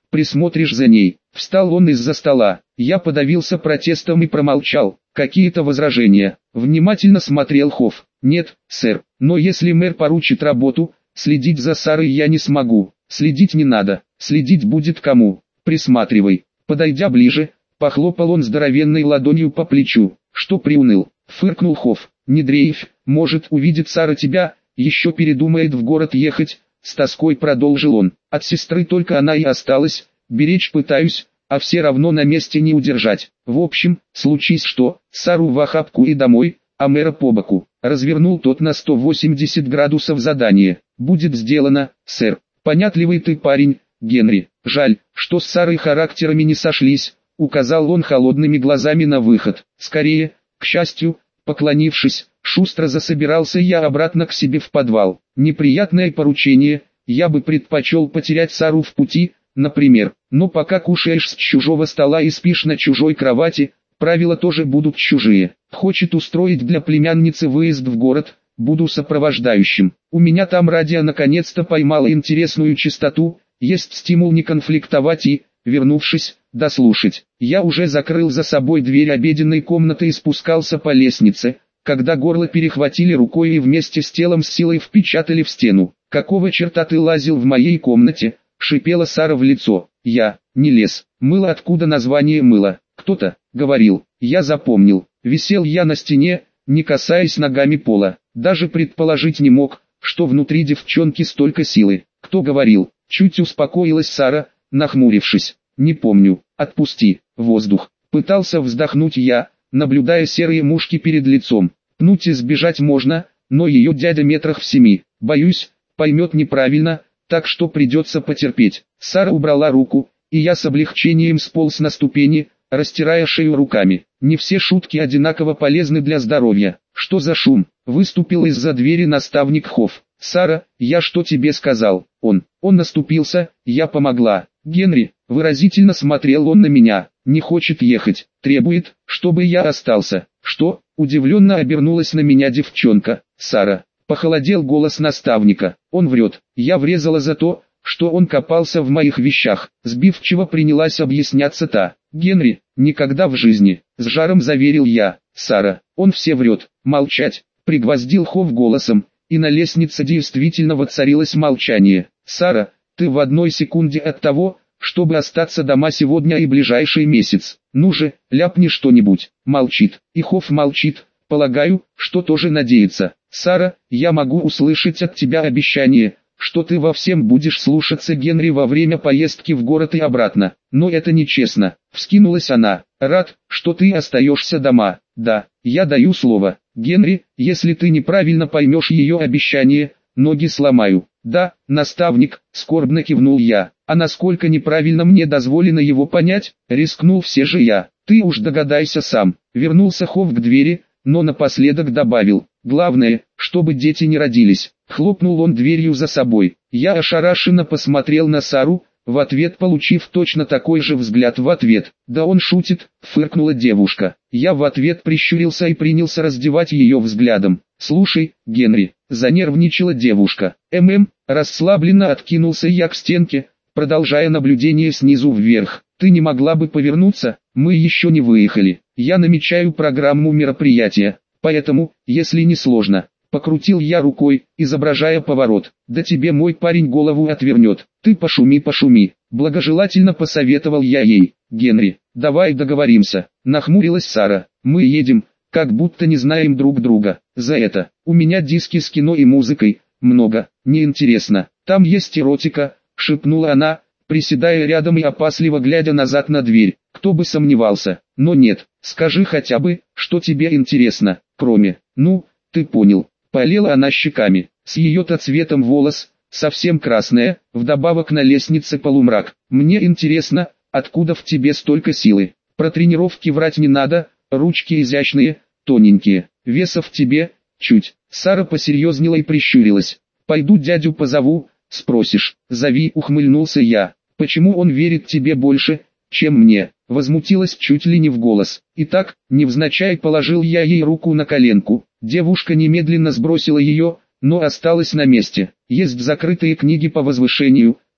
присмотришь за ней. Встал он из-за стола. Я подавился протестом и промолчал. Какие-то возражения. Внимательно смотрел Хофф. Нет, сэр, но если мэр поручит работу, следить за Сарой я не смогу. Следить не надо, следить будет кому. Присматривай. Подойдя ближе, похлопал он здоровенной ладонью по плечу. Что приуныл? Фыркнул Хофф. Не дрейфь, может увидит Сара тебя, еще передумает в город ехать. С тоской продолжил он. От сестры только она и осталась, беречь пытаюсь, а все равно на месте не удержать. В общем, случись что, Сару в охапку и домой, а мэра по боку. Развернул тот на 180 градусов задание. Будет сделано, сэр. Понятливый ты парень, Генри. Жаль, что с Сарой характерами не сошлись, указал он холодными глазами на выход. Скорее, к счастью, поклонившись, шустро засобирался я обратно к себе в подвал. Неприятное поручение, я бы предпочел потерять Сару в пути, например. Но пока кушаешь с чужого стола и спишь на чужой кровати, правила тоже будут чужие. Хочет устроить для племянницы выезд в город, буду сопровождающим. У меня там радио наконец-то поймало интересную частоту, есть стимул не конфликтовать и, вернувшись, дослушать. Я уже закрыл за собой дверь обеденной комнаты и спускался по лестнице, когда горло перехватили рукой и вместе с телом с силой впечатали в стену. «Какого черта ты лазил в моей комнате?» — шипела Сара в лицо. «Я не лез. Мыло, откуда название мыла? Кто-то говорил. Я запомнил. Висел я на стене, не касаясь ногами пола. Даже предположить не мог, что внутри девчонки столько силы. Кто говорил?» Чуть успокоилась Сара, нахмурившись. «Не помню. Отпусти. Воздух». Пытался вздохнуть я, наблюдая серые мушки перед лицом. Пнуть и сбежать можно, но ее дядя метрах в 7. Боюсь, поймет неправильно, так что придется потерпеть. Сара убрала руку, и я с облегчением сполз на ступени, растирая шею руками. Не все шутки одинаково полезны для здоровья. Что за шум? Выступил из-за двери наставник Хофф. «Сара, я что тебе сказал?» Он наступился, я помогла. «Генри», выразительно смотрел он на меня, «не хочет ехать, требует, чтобы я остался». «Что?» Удивленно обернулась на меня девчонка. «Сара». Похолодел голос наставника. «Он врет. Я врезала за то, что он копался в моих вещах». Сбивчиво принялась объясняться та. «Генри, никогда в жизни», с жаром заверил я. «Сара, он все врет». «Молчать», пригвоздил Хофф голосом, и на лестнице действительно воцарилось молчание. «Сара, ты в одной секунде от того, чтобы остаться дома сегодня и ближайший месяц. Ну же, ляпни что-нибудь». Молчит. И Хофф молчит, полагаю, что тоже надеется. «Сара, я могу услышать от тебя обещание, что ты во всем будешь слушаться Генри во время поездки в город и обратно. Но это нечестно», вскинулась она. «Рад, что ты остаешься дома. Да, я даю слово. Генри, если ты неправильно поймешь ее обещание, ноги сломаю». «Да, наставник», скорбно кивнул я. «А насколько неправильно мне дозволено его понять?» Рискнул все же я. «Ты уж догадайся сам». Вернулся Хофф к двери, но напоследок добавил: «Главное, чтобы дети не родились». Хлопнул он дверью за собой. Я ошарашенно посмотрел на Сару, в ответ получив точно такой же взгляд в ответ. «Да он шутит», фыркнула девушка. Я в ответ прищурился и принялся раздевать ее взглядом. «Слушай, Генри», занервничала девушка. Расслабленно откинулся я к стенке, продолжая наблюдение снизу вверх. «Ты не могла бы повернуться? Мы еще не выехали. Я намечаю программу мероприятия, поэтому, если не сложно». Покрутил я рукой, изображая поворот. «Да тебе мой парень голову отвернет. Ты пошуми», благожелательно посоветовал я ей. «Генри, давай договоримся», нахмурилась Сара. «Мы едем, как будто не знаем друг друга. За это, у меня диски с кино и музыкой, много, неинтересно. Там есть эротика», шепнула она, приседая рядом и опасливо глядя назад на дверь. «Кто бы сомневался. Но нет, скажи хотя бы, что тебе интересно, кроме, ну, ты понял». Полела она щеками, с ее-то цветом волос, совсем красная, вдобавок на лестнице полумрак. «Мне интересно, откуда в тебе столько силы? Про тренировки врать не надо, ручки изящные, тоненькие, веса в тебе, чуть». Сара посерьезнела и прищурилась. «Пойду дядю позову, спросишь». «Зови», ухмыльнулся я. «Почему он верит тебе больше, чем мне?» Возмутилась чуть ли не в голос. Итак, невзначай положил я ей руку на коленку. Девушка немедленно сбросила ее, но осталась на месте. «Есть закрытые книги по возвышению»,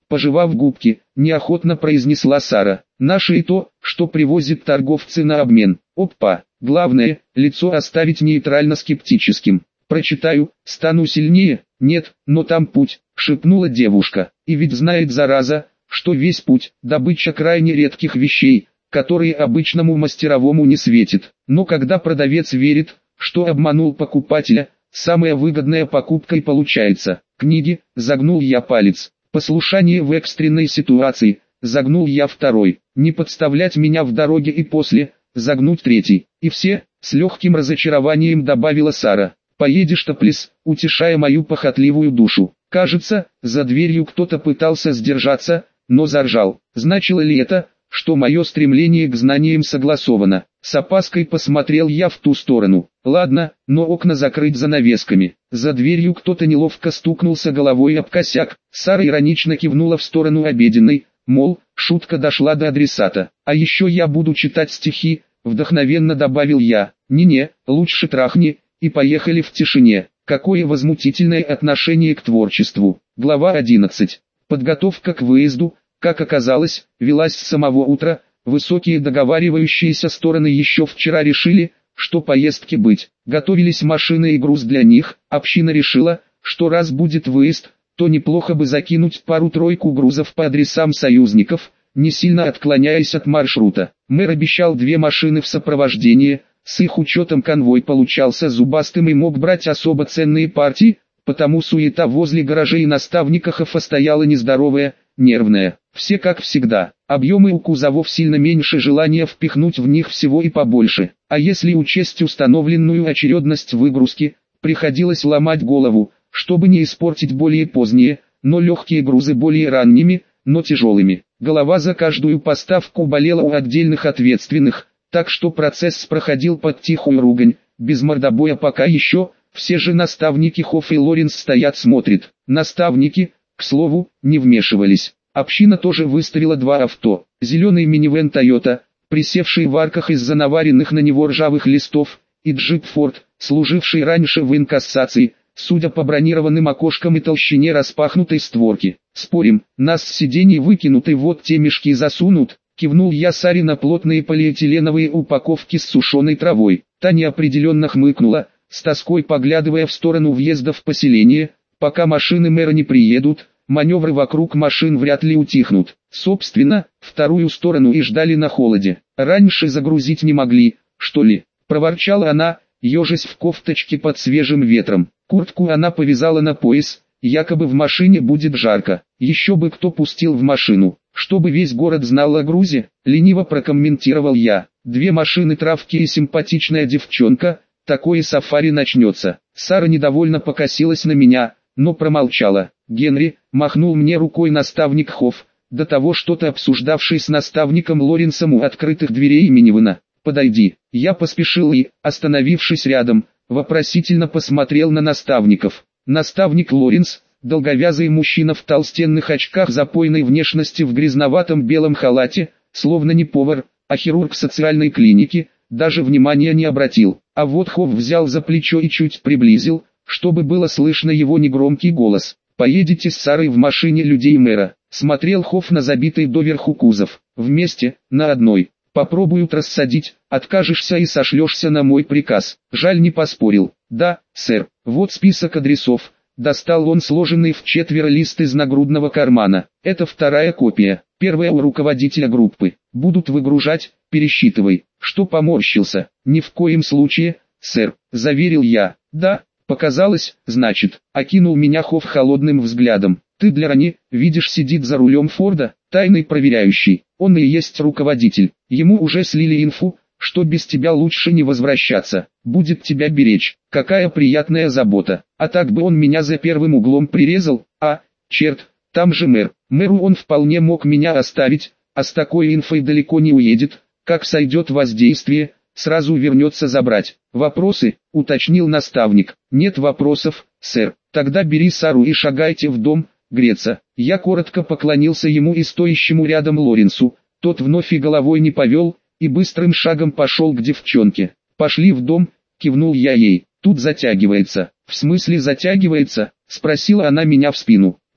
пожевав губки, неохотно произнесла Сара. Наше и то, что привозят торговцы на обмен. Опа, главное, лицо оставить нейтрально-скептическим. Прочитаю, стану сильнее, нет, но там путь, шепнула девушка. И ведь знает зараза, что весь путь – добыча крайне редких вещей, которые обычному мастеровому не светит. Но когда продавец верит, что обманул покупателя, самая выгодная покупка и получается. Книги, загнул я палец. Послушание в экстренной ситуации, загнул я второй. Не подставлять меня в дороге и после, загнуть третий. И все, с легким разочарованием добавила Сара. Поедешь-то, плиз, утешая мою похотливую душу. Кажется, за дверью кто-то пытался сдержаться, но заржал. Значило ли это, что мое стремление к знаниям согласовано? С опаской посмотрел я в ту сторону. Ладно, но окна закрыть занавесками. За дверью кто-то неловко стукнулся головой об косяк. Сара иронично кивнула в сторону обеденной, мол, шутка дошла до адресата. А еще я буду читать стихи, вдохновенно добавил я. Не-не, лучше трахни, и поехали в тишине. Какое возмутительное отношение к творчеству. Глава 11. Подготовка к выезду, как оказалось, велась с самого утра. Высокие договаривающиеся стороны еще вчера решили, что поездки быть. Готовились машины и груз для них. Община решила, что раз будет выезд, то неплохо бы закинуть пару-тройку грузов по адресам союзников, не сильно отклоняясь от маршрута. Мэр обещал 2 машины в сопровождении. С их учетом конвой получался зубастым и мог брать особо ценные партии, потому суета возле гаражей и наставников стояла нездоровая, нервная. Все как всегда, объемы у кузовов сильно меньше, желания впихнуть в них всего и побольше. А если учесть установленную очередность выгрузки, приходилось ломать голову, чтобы не испортить более поздние, но легкие грузы более ранними, но тяжелыми. Голова за каждую поставку болела у отдельных ответственных, так что процесс проходил под тихую ругань, без мордобоя пока еще. Все же наставники Хофф и Лоренс стоят смотрят. Наставники, к слову, не вмешивались. Община тоже выставила 2 авто. Зеленый минивэн Toyota, присевший в арках из-за наваренных на него ржавых листов, и джип Ford, служивший раньше в инкассации, судя по бронированным окошкам и толщине распахнутой створки. Спорим, нас с сидений выкинут и вот те мешки засунут. Кивнул я Саре на плотные полиэтиленовые упаковки с сушеной травой. Та неопределенно хмыкнула, с тоской поглядывая в сторону въезда в поселение. Пока машины мэра не приедут, маневры вокруг машин вряд ли утихнут. Собственно, вторую сторону и ждали на холоде. Раньше загрузить не могли, что ли? Проворчала она, ежась в кофточке под свежим ветром. Куртку она повязала на пояс, якобы в машине будет жарко. Еще бы кто пустил в машину, чтобы весь город знал о грузе, лениво прокомментировал я. 2 машины, травки и симпатичная девчонка, такое сафари начнется. Сара недовольно покосилась на меня, но промолчала. Генри, махнул мне рукой наставник Хофф, до того что-то обсуждавший с наставником Лоренсом у открытых дверей минивэна. Подойди. Я поспешил и, остановившись рядом, вопросительно посмотрел на наставников. Наставник Лоренс, долговязый мужчина в толстенных очках запойной внешности в грязноватом белом халате, словно не повар, а хирург социальной клиники, даже внимания не обратил. А вот Хофф взял за плечо и чуть приблизил, чтобы было слышно его негромкий голос. «Поедете с Сарой в машине людей мэра», — смотрел Хофф на забитый доверху кузов. «Вместе, на одной. Попробуют рассадить, откажешься и сошлешься на мой приказ». Жаль, не поспорил. «Да, сэр, вот список адресов». Достал он сложенный в 4 лист из нагрудного кармана. Это 2-я копия. 1-я у руководителя группы. Будут выгружать, пересчитывай. Что поморщился? Ни в коем случае, сэр, заверил я. Да, показалось, значит. Окинул меня Хофф холодным взглядом. Ты для Рани, видишь, сидит за рулем Форда, тайный проверяющий. Он и есть руководитель. Ему уже слили инфу, что без тебя лучше не возвращаться, будет тебя беречь. Какая приятная забота. А так бы он меня за первым углом прирезал, черт, там же мэр. Мэру он вполне мог меня оставить, а с такой инфой далеко не уедет. Как сойдет воздействие, сразу вернется забрать. Вопросы, уточнил наставник. Нет вопросов, сэр. Тогда бери Сару и шагайте в дом, греться. Я коротко поклонился ему и стоящему рядом Лоренсу. Тот вновь и головой не повел, и быстрым шагом пошел к девчонке. «Пошли в дом», — кивнул я ей. «Тут затягивается». «В смысле затягивается?» — спросила она меня в спину.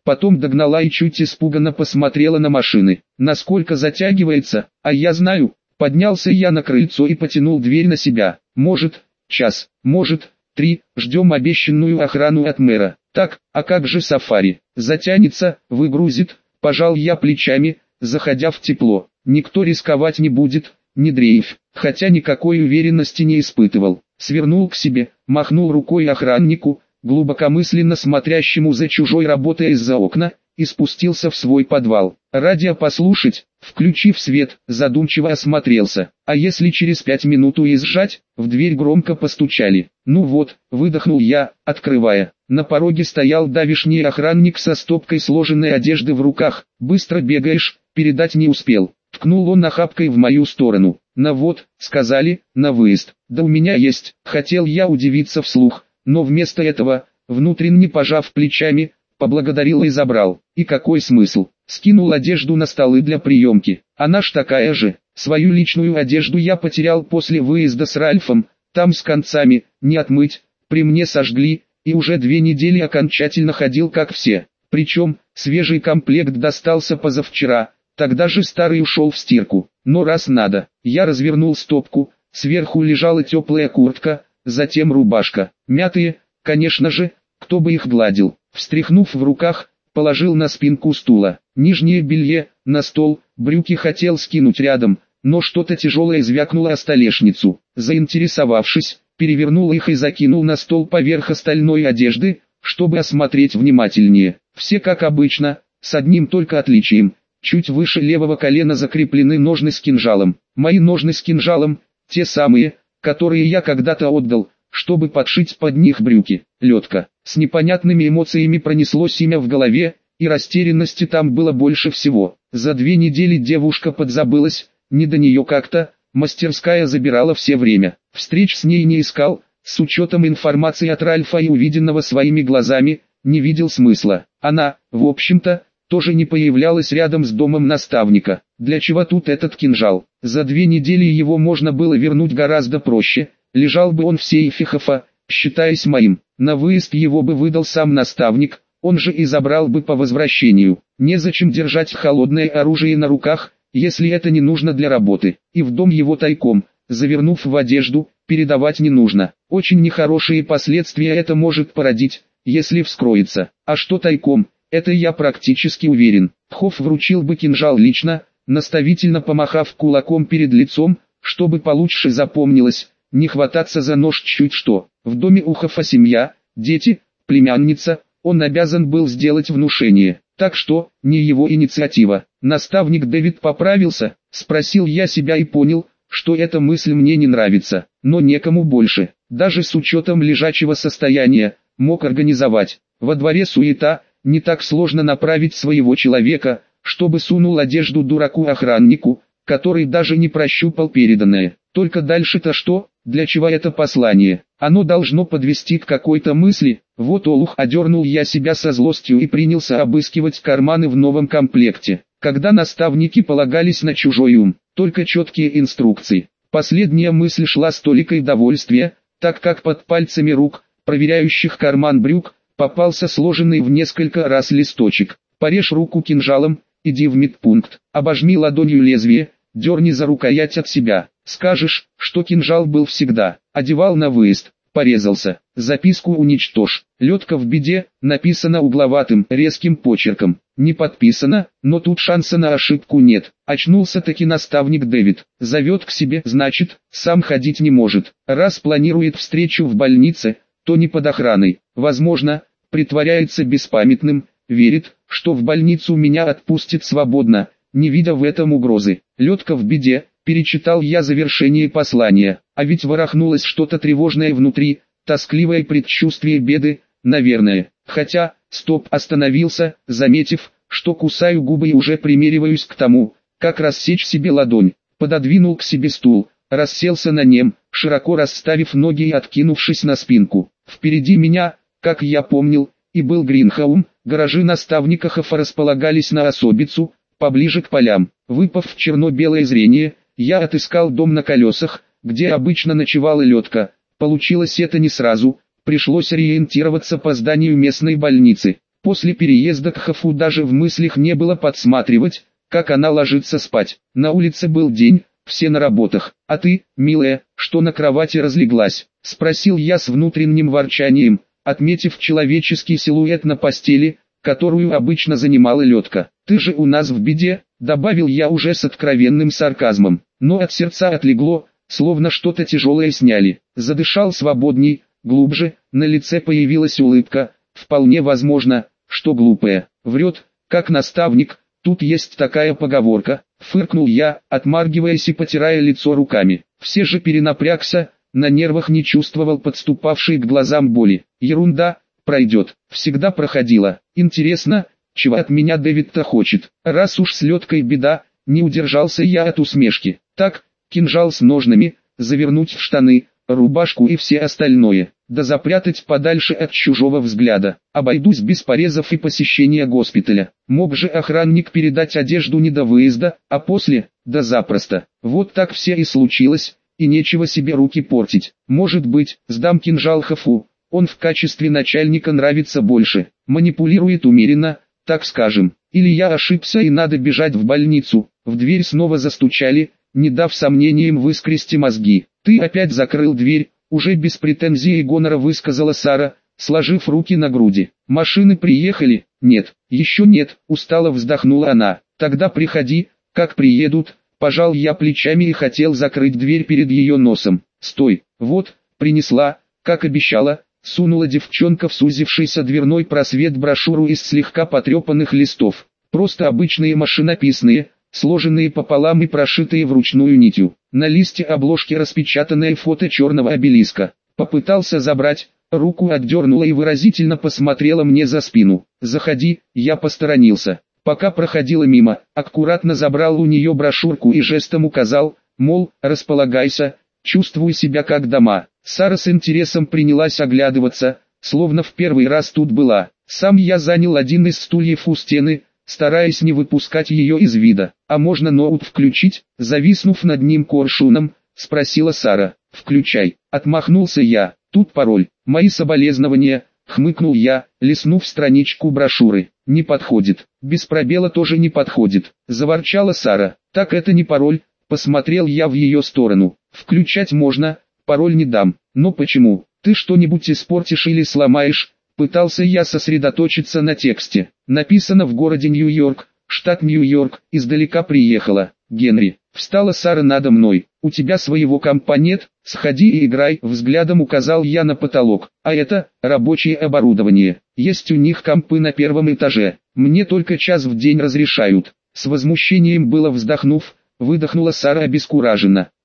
потом догнала и чуть испуганно посмотрела на машины. Насколько затягивается, а я знаю. Поднялся я на крыльцо и потянул дверь на себя. Может, час, может, 3, ждем обещанную охрану от мэра. Так, а как же сафари? Затянется, выгрузит, пожал я плечами, заходя в тепло. Никто рисковать не будет, не дрейф, хотя никакой уверенности не испытывал. Свернул к себе, махнул рукой охраннику, глубокомысленно смотрящему за чужой работой из-за окна, и спустился в свой подвал. Радио послушать, включив свет, задумчиво осмотрелся. А если через 5 минут уезжать? В дверь громко постучали. Ну вот, выдохнул я, открывая. На пороге стоял давишний охранник со стопкой сложенной одежды в руках. Быстро бегаешь, передать не успел. Ткнул он охапкой в мою сторону. На вот, сказали, на выезд. Да у меня есть. Хотел я удивиться вслух, но вместо этого, внутренне пожав плечами, поблагодарил и забрал. И какой смысл? Скинул одежду на столы для приемки. Она ж такая же. Свою личную одежду я потерял после выезда с Ральфом. Там с концами, не отмыть, при мне сожгли, и уже 2 недели окончательно ходил как все. Причем, свежий комплект достался позавчера, тогда же старый ушел в стирку. Но раз надо, я развернул стопку, сверху лежала теплая куртка, затем рубашка. Мятые, конечно же, кто бы их гладил. Встряхнув в руках, положил на спинку стула. Нижнее белье, на стол, брюки хотел скинуть рядом, но что-то тяжелое звякнуло о столешницу. Заинтересовавшись, перевернул их и закинул на стол поверх остальной одежды, чтобы осмотреть внимательнее. Все как обычно, с одним только отличием. Чуть выше левого колена закреплены ножны с кинжалом. Мои ножны с кинжалом, те самые, которые я когда-то отдал, чтобы подшить под них брюки. Лёдка. С непонятными эмоциями пронеслось имя в голове, и растерянности там было больше всего. За 2 недели девушка подзабылась, не до нее как-то, мастерская забирала все время. Встреч с ней не искал, с учетом информации от Ральфа и увиденного своими глазами, не видел смысла. Она, в общем-то, тоже не появлялась рядом с домом наставника. Для чего тут этот кинжал? За 2 недели его можно было вернуть гораздо проще, лежал бы он в сейфе Хафа, считаясь моим. На выезд его бы выдал сам наставник, он же и забрал бы по возвращению. Незачем держать холодное оружие на руках, если это не нужно для работы. И в дом его тайком, завернув в одежду, передавать не нужно. Очень нехорошие последствия это может породить, если вскроется. А что тайком, это я практически уверен. Хофф вручил бы кинжал лично, наставительно помахав кулаком перед лицом, чтобы получше запомнилось, не хвататься за нож чуть что. В доме у Хоффа семья, дети, племянница, он обязан был сделать внушение. Так что, не его инициатива. Наставник Дэвид поправился, спросил я себя и понял, что эта мысль мне не нравится, но некому больше. Даже с учетом лежачего состояния, мог организовать. Во дворе суета, не так сложно направить своего человека, чтобы сунул одежду дураку-охраннику, который даже не прощупал переданное. Только дальше-то что? Для чего это послание? Оно должно подвести к какой-то мысли. Вот олух, одернул я себя со злостью и принялся обыскивать карманы в новом комплекте. Когда наставники полагались на чужой ум, только четкие инструкции. Последняя мысль шла с толикой довольствия, так как под пальцами рук, проверяющих карман брюк, попался сложенный в несколько раз листочек. Порежь руку кинжалом, иди в медпункт, обожми ладонью лезвие, дерни за рукоять от себя. Скажешь, что кинжал был всегда, одевал на выезд, порезался. Записку уничтожь. Лёдка в беде, написано угловатым, резким почерком. Не подписано, но тут шанса на ошибку нет. Очнулся-таки наставник Дэвид. Зовет к себе, значит, сам ходить не может. Раз планирует встречу в больнице, то не под охраной. Возможно, притворяется беспамятным, верит, что в больницу меня отпустит свободно, не видя в этом угрозы. Лёдка в беде. Перечитал я завершение послания, а ведь ворохнулось что-то тревожное внутри, тоскливое предчувствие беды, наверное. Хотя, стоп, остановился, заметив, что кусаю губы и уже примериваюсь к тому, как рассечь себе ладонь. Пододвинул к себе стул, расселся на нем, широко расставив ноги и откинувшись на спинку. Впереди меня, как я помнил, и был Гринхаум, гаражи наставника Хоффа располагались на особицу, поближе к полям. Выпав в черно-белое зрение, я отыскал дом на колесах, где обычно ночевала Лёдка. Получилось это не сразу, пришлось ориентироваться по зданию местной больницы. После переезда к Хафу даже в мыслях не было подсматривать, как она ложится спать. На улице был день, все на работах. А ты, милая, что на кровати разлеглась? Спросил я с внутренним ворчанием, отметив человеческий силуэт на постели, которую обычно занимала Лётка. Ты же у нас в беде, добавил я уже с откровенным сарказмом. Но от сердца отлегло, словно что-то тяжелое сняли. Задышал свободней, глубже, на лице появилась улыбка. Вполне возможно, что глупая. Врет, как наставник. Тут есть такая поговорка, фыркнул я, отмаргиваясь и потирая лицо руками. Все же перенапрягся, на нервах не чувствовал подступавшей к глазам боли. Ерунда, пройдет, всегда проходила. Интересно, чего от меня Дэвид-то хочет? Раз уж с Лёткой беда, не удержался я от усмешки. Так, кинжал с ножнами, завернуть в штаны, рубашку и все остальное, да запрятать подальше от чужого взгляда. Обойдусь без порезов и посещения госпиталя. Мог же охранник передать одежду не до выезда, а после, да запросто. Вот так все и случилось, и нечего себе руки портить. Может быть, сдам кинжал Хафу, он в качестве начальника нравится больше, манипулирует умеренно, так скажем. Или я ошибся и надо бежать в больницу. В дверь снова застучали, не дав сомнениям выскрести мозги. «Ты опять закрыл дверь», уже без претензий и гонора высказала Сара, сложив руки на груди. «Машины приехали?» «Нет, еще нет», устало вздохнула она. «Тогда приходи, как приедут», пожал я плечами и хотел закрыть дверь перед ее носом. «Стой, вот, принесла, как обещала», сунула девчонка в сузившийся дверной просвет брошюру из слегка потрепанных листов. Просто обычные машинописные, сложенные пополам и прошитые вручную нитью. На листе обложки распечатанное фото черного обелиска. Попытался забрать, руку отдернула и выразительно посмотрела мне за спину. «Заходи», я посторонился. Пока проходила мимо, аккуратно забрал у нее брошюрку и жестом указал, мол, располагайся, чувствуй себя как дома. Сара с интересом принялась оглядываться, словно в первый раз тут была. Сам я занял один из стульев у стены, стараясь не выпускать ее из вида. «А можно ноут включить?» Зависнув над ним коршуном, спросила Сара. «Включай», отмахнулся я. «Тут пароль». «Мои соболезнования», хмыкнул я, листнув страничку брошюры. «Не подходит». «Без пробела тоже не подходит», заворчала Сара. «Так это не пароль», посмотрел я в ее сторону. «Включать можно, пароль не дам». «Но почему? Ты что-нибудь испортишь или сломаешь?» Пытался я сосредоточиться на тексте. Написано в городе Нью-Йорк, штат Нью-Йорк, издалека приехала. «Генри», встала Сара надо мной. «У тебя своего компа нет? Сходи и играй», взглядом указал я на потолок. «А это, рабочее оборудование. Есть у них компы на первом этаже. Мне только час в день разрешают». С возмущением было вздохнув, выдохнула Сара обескураженно.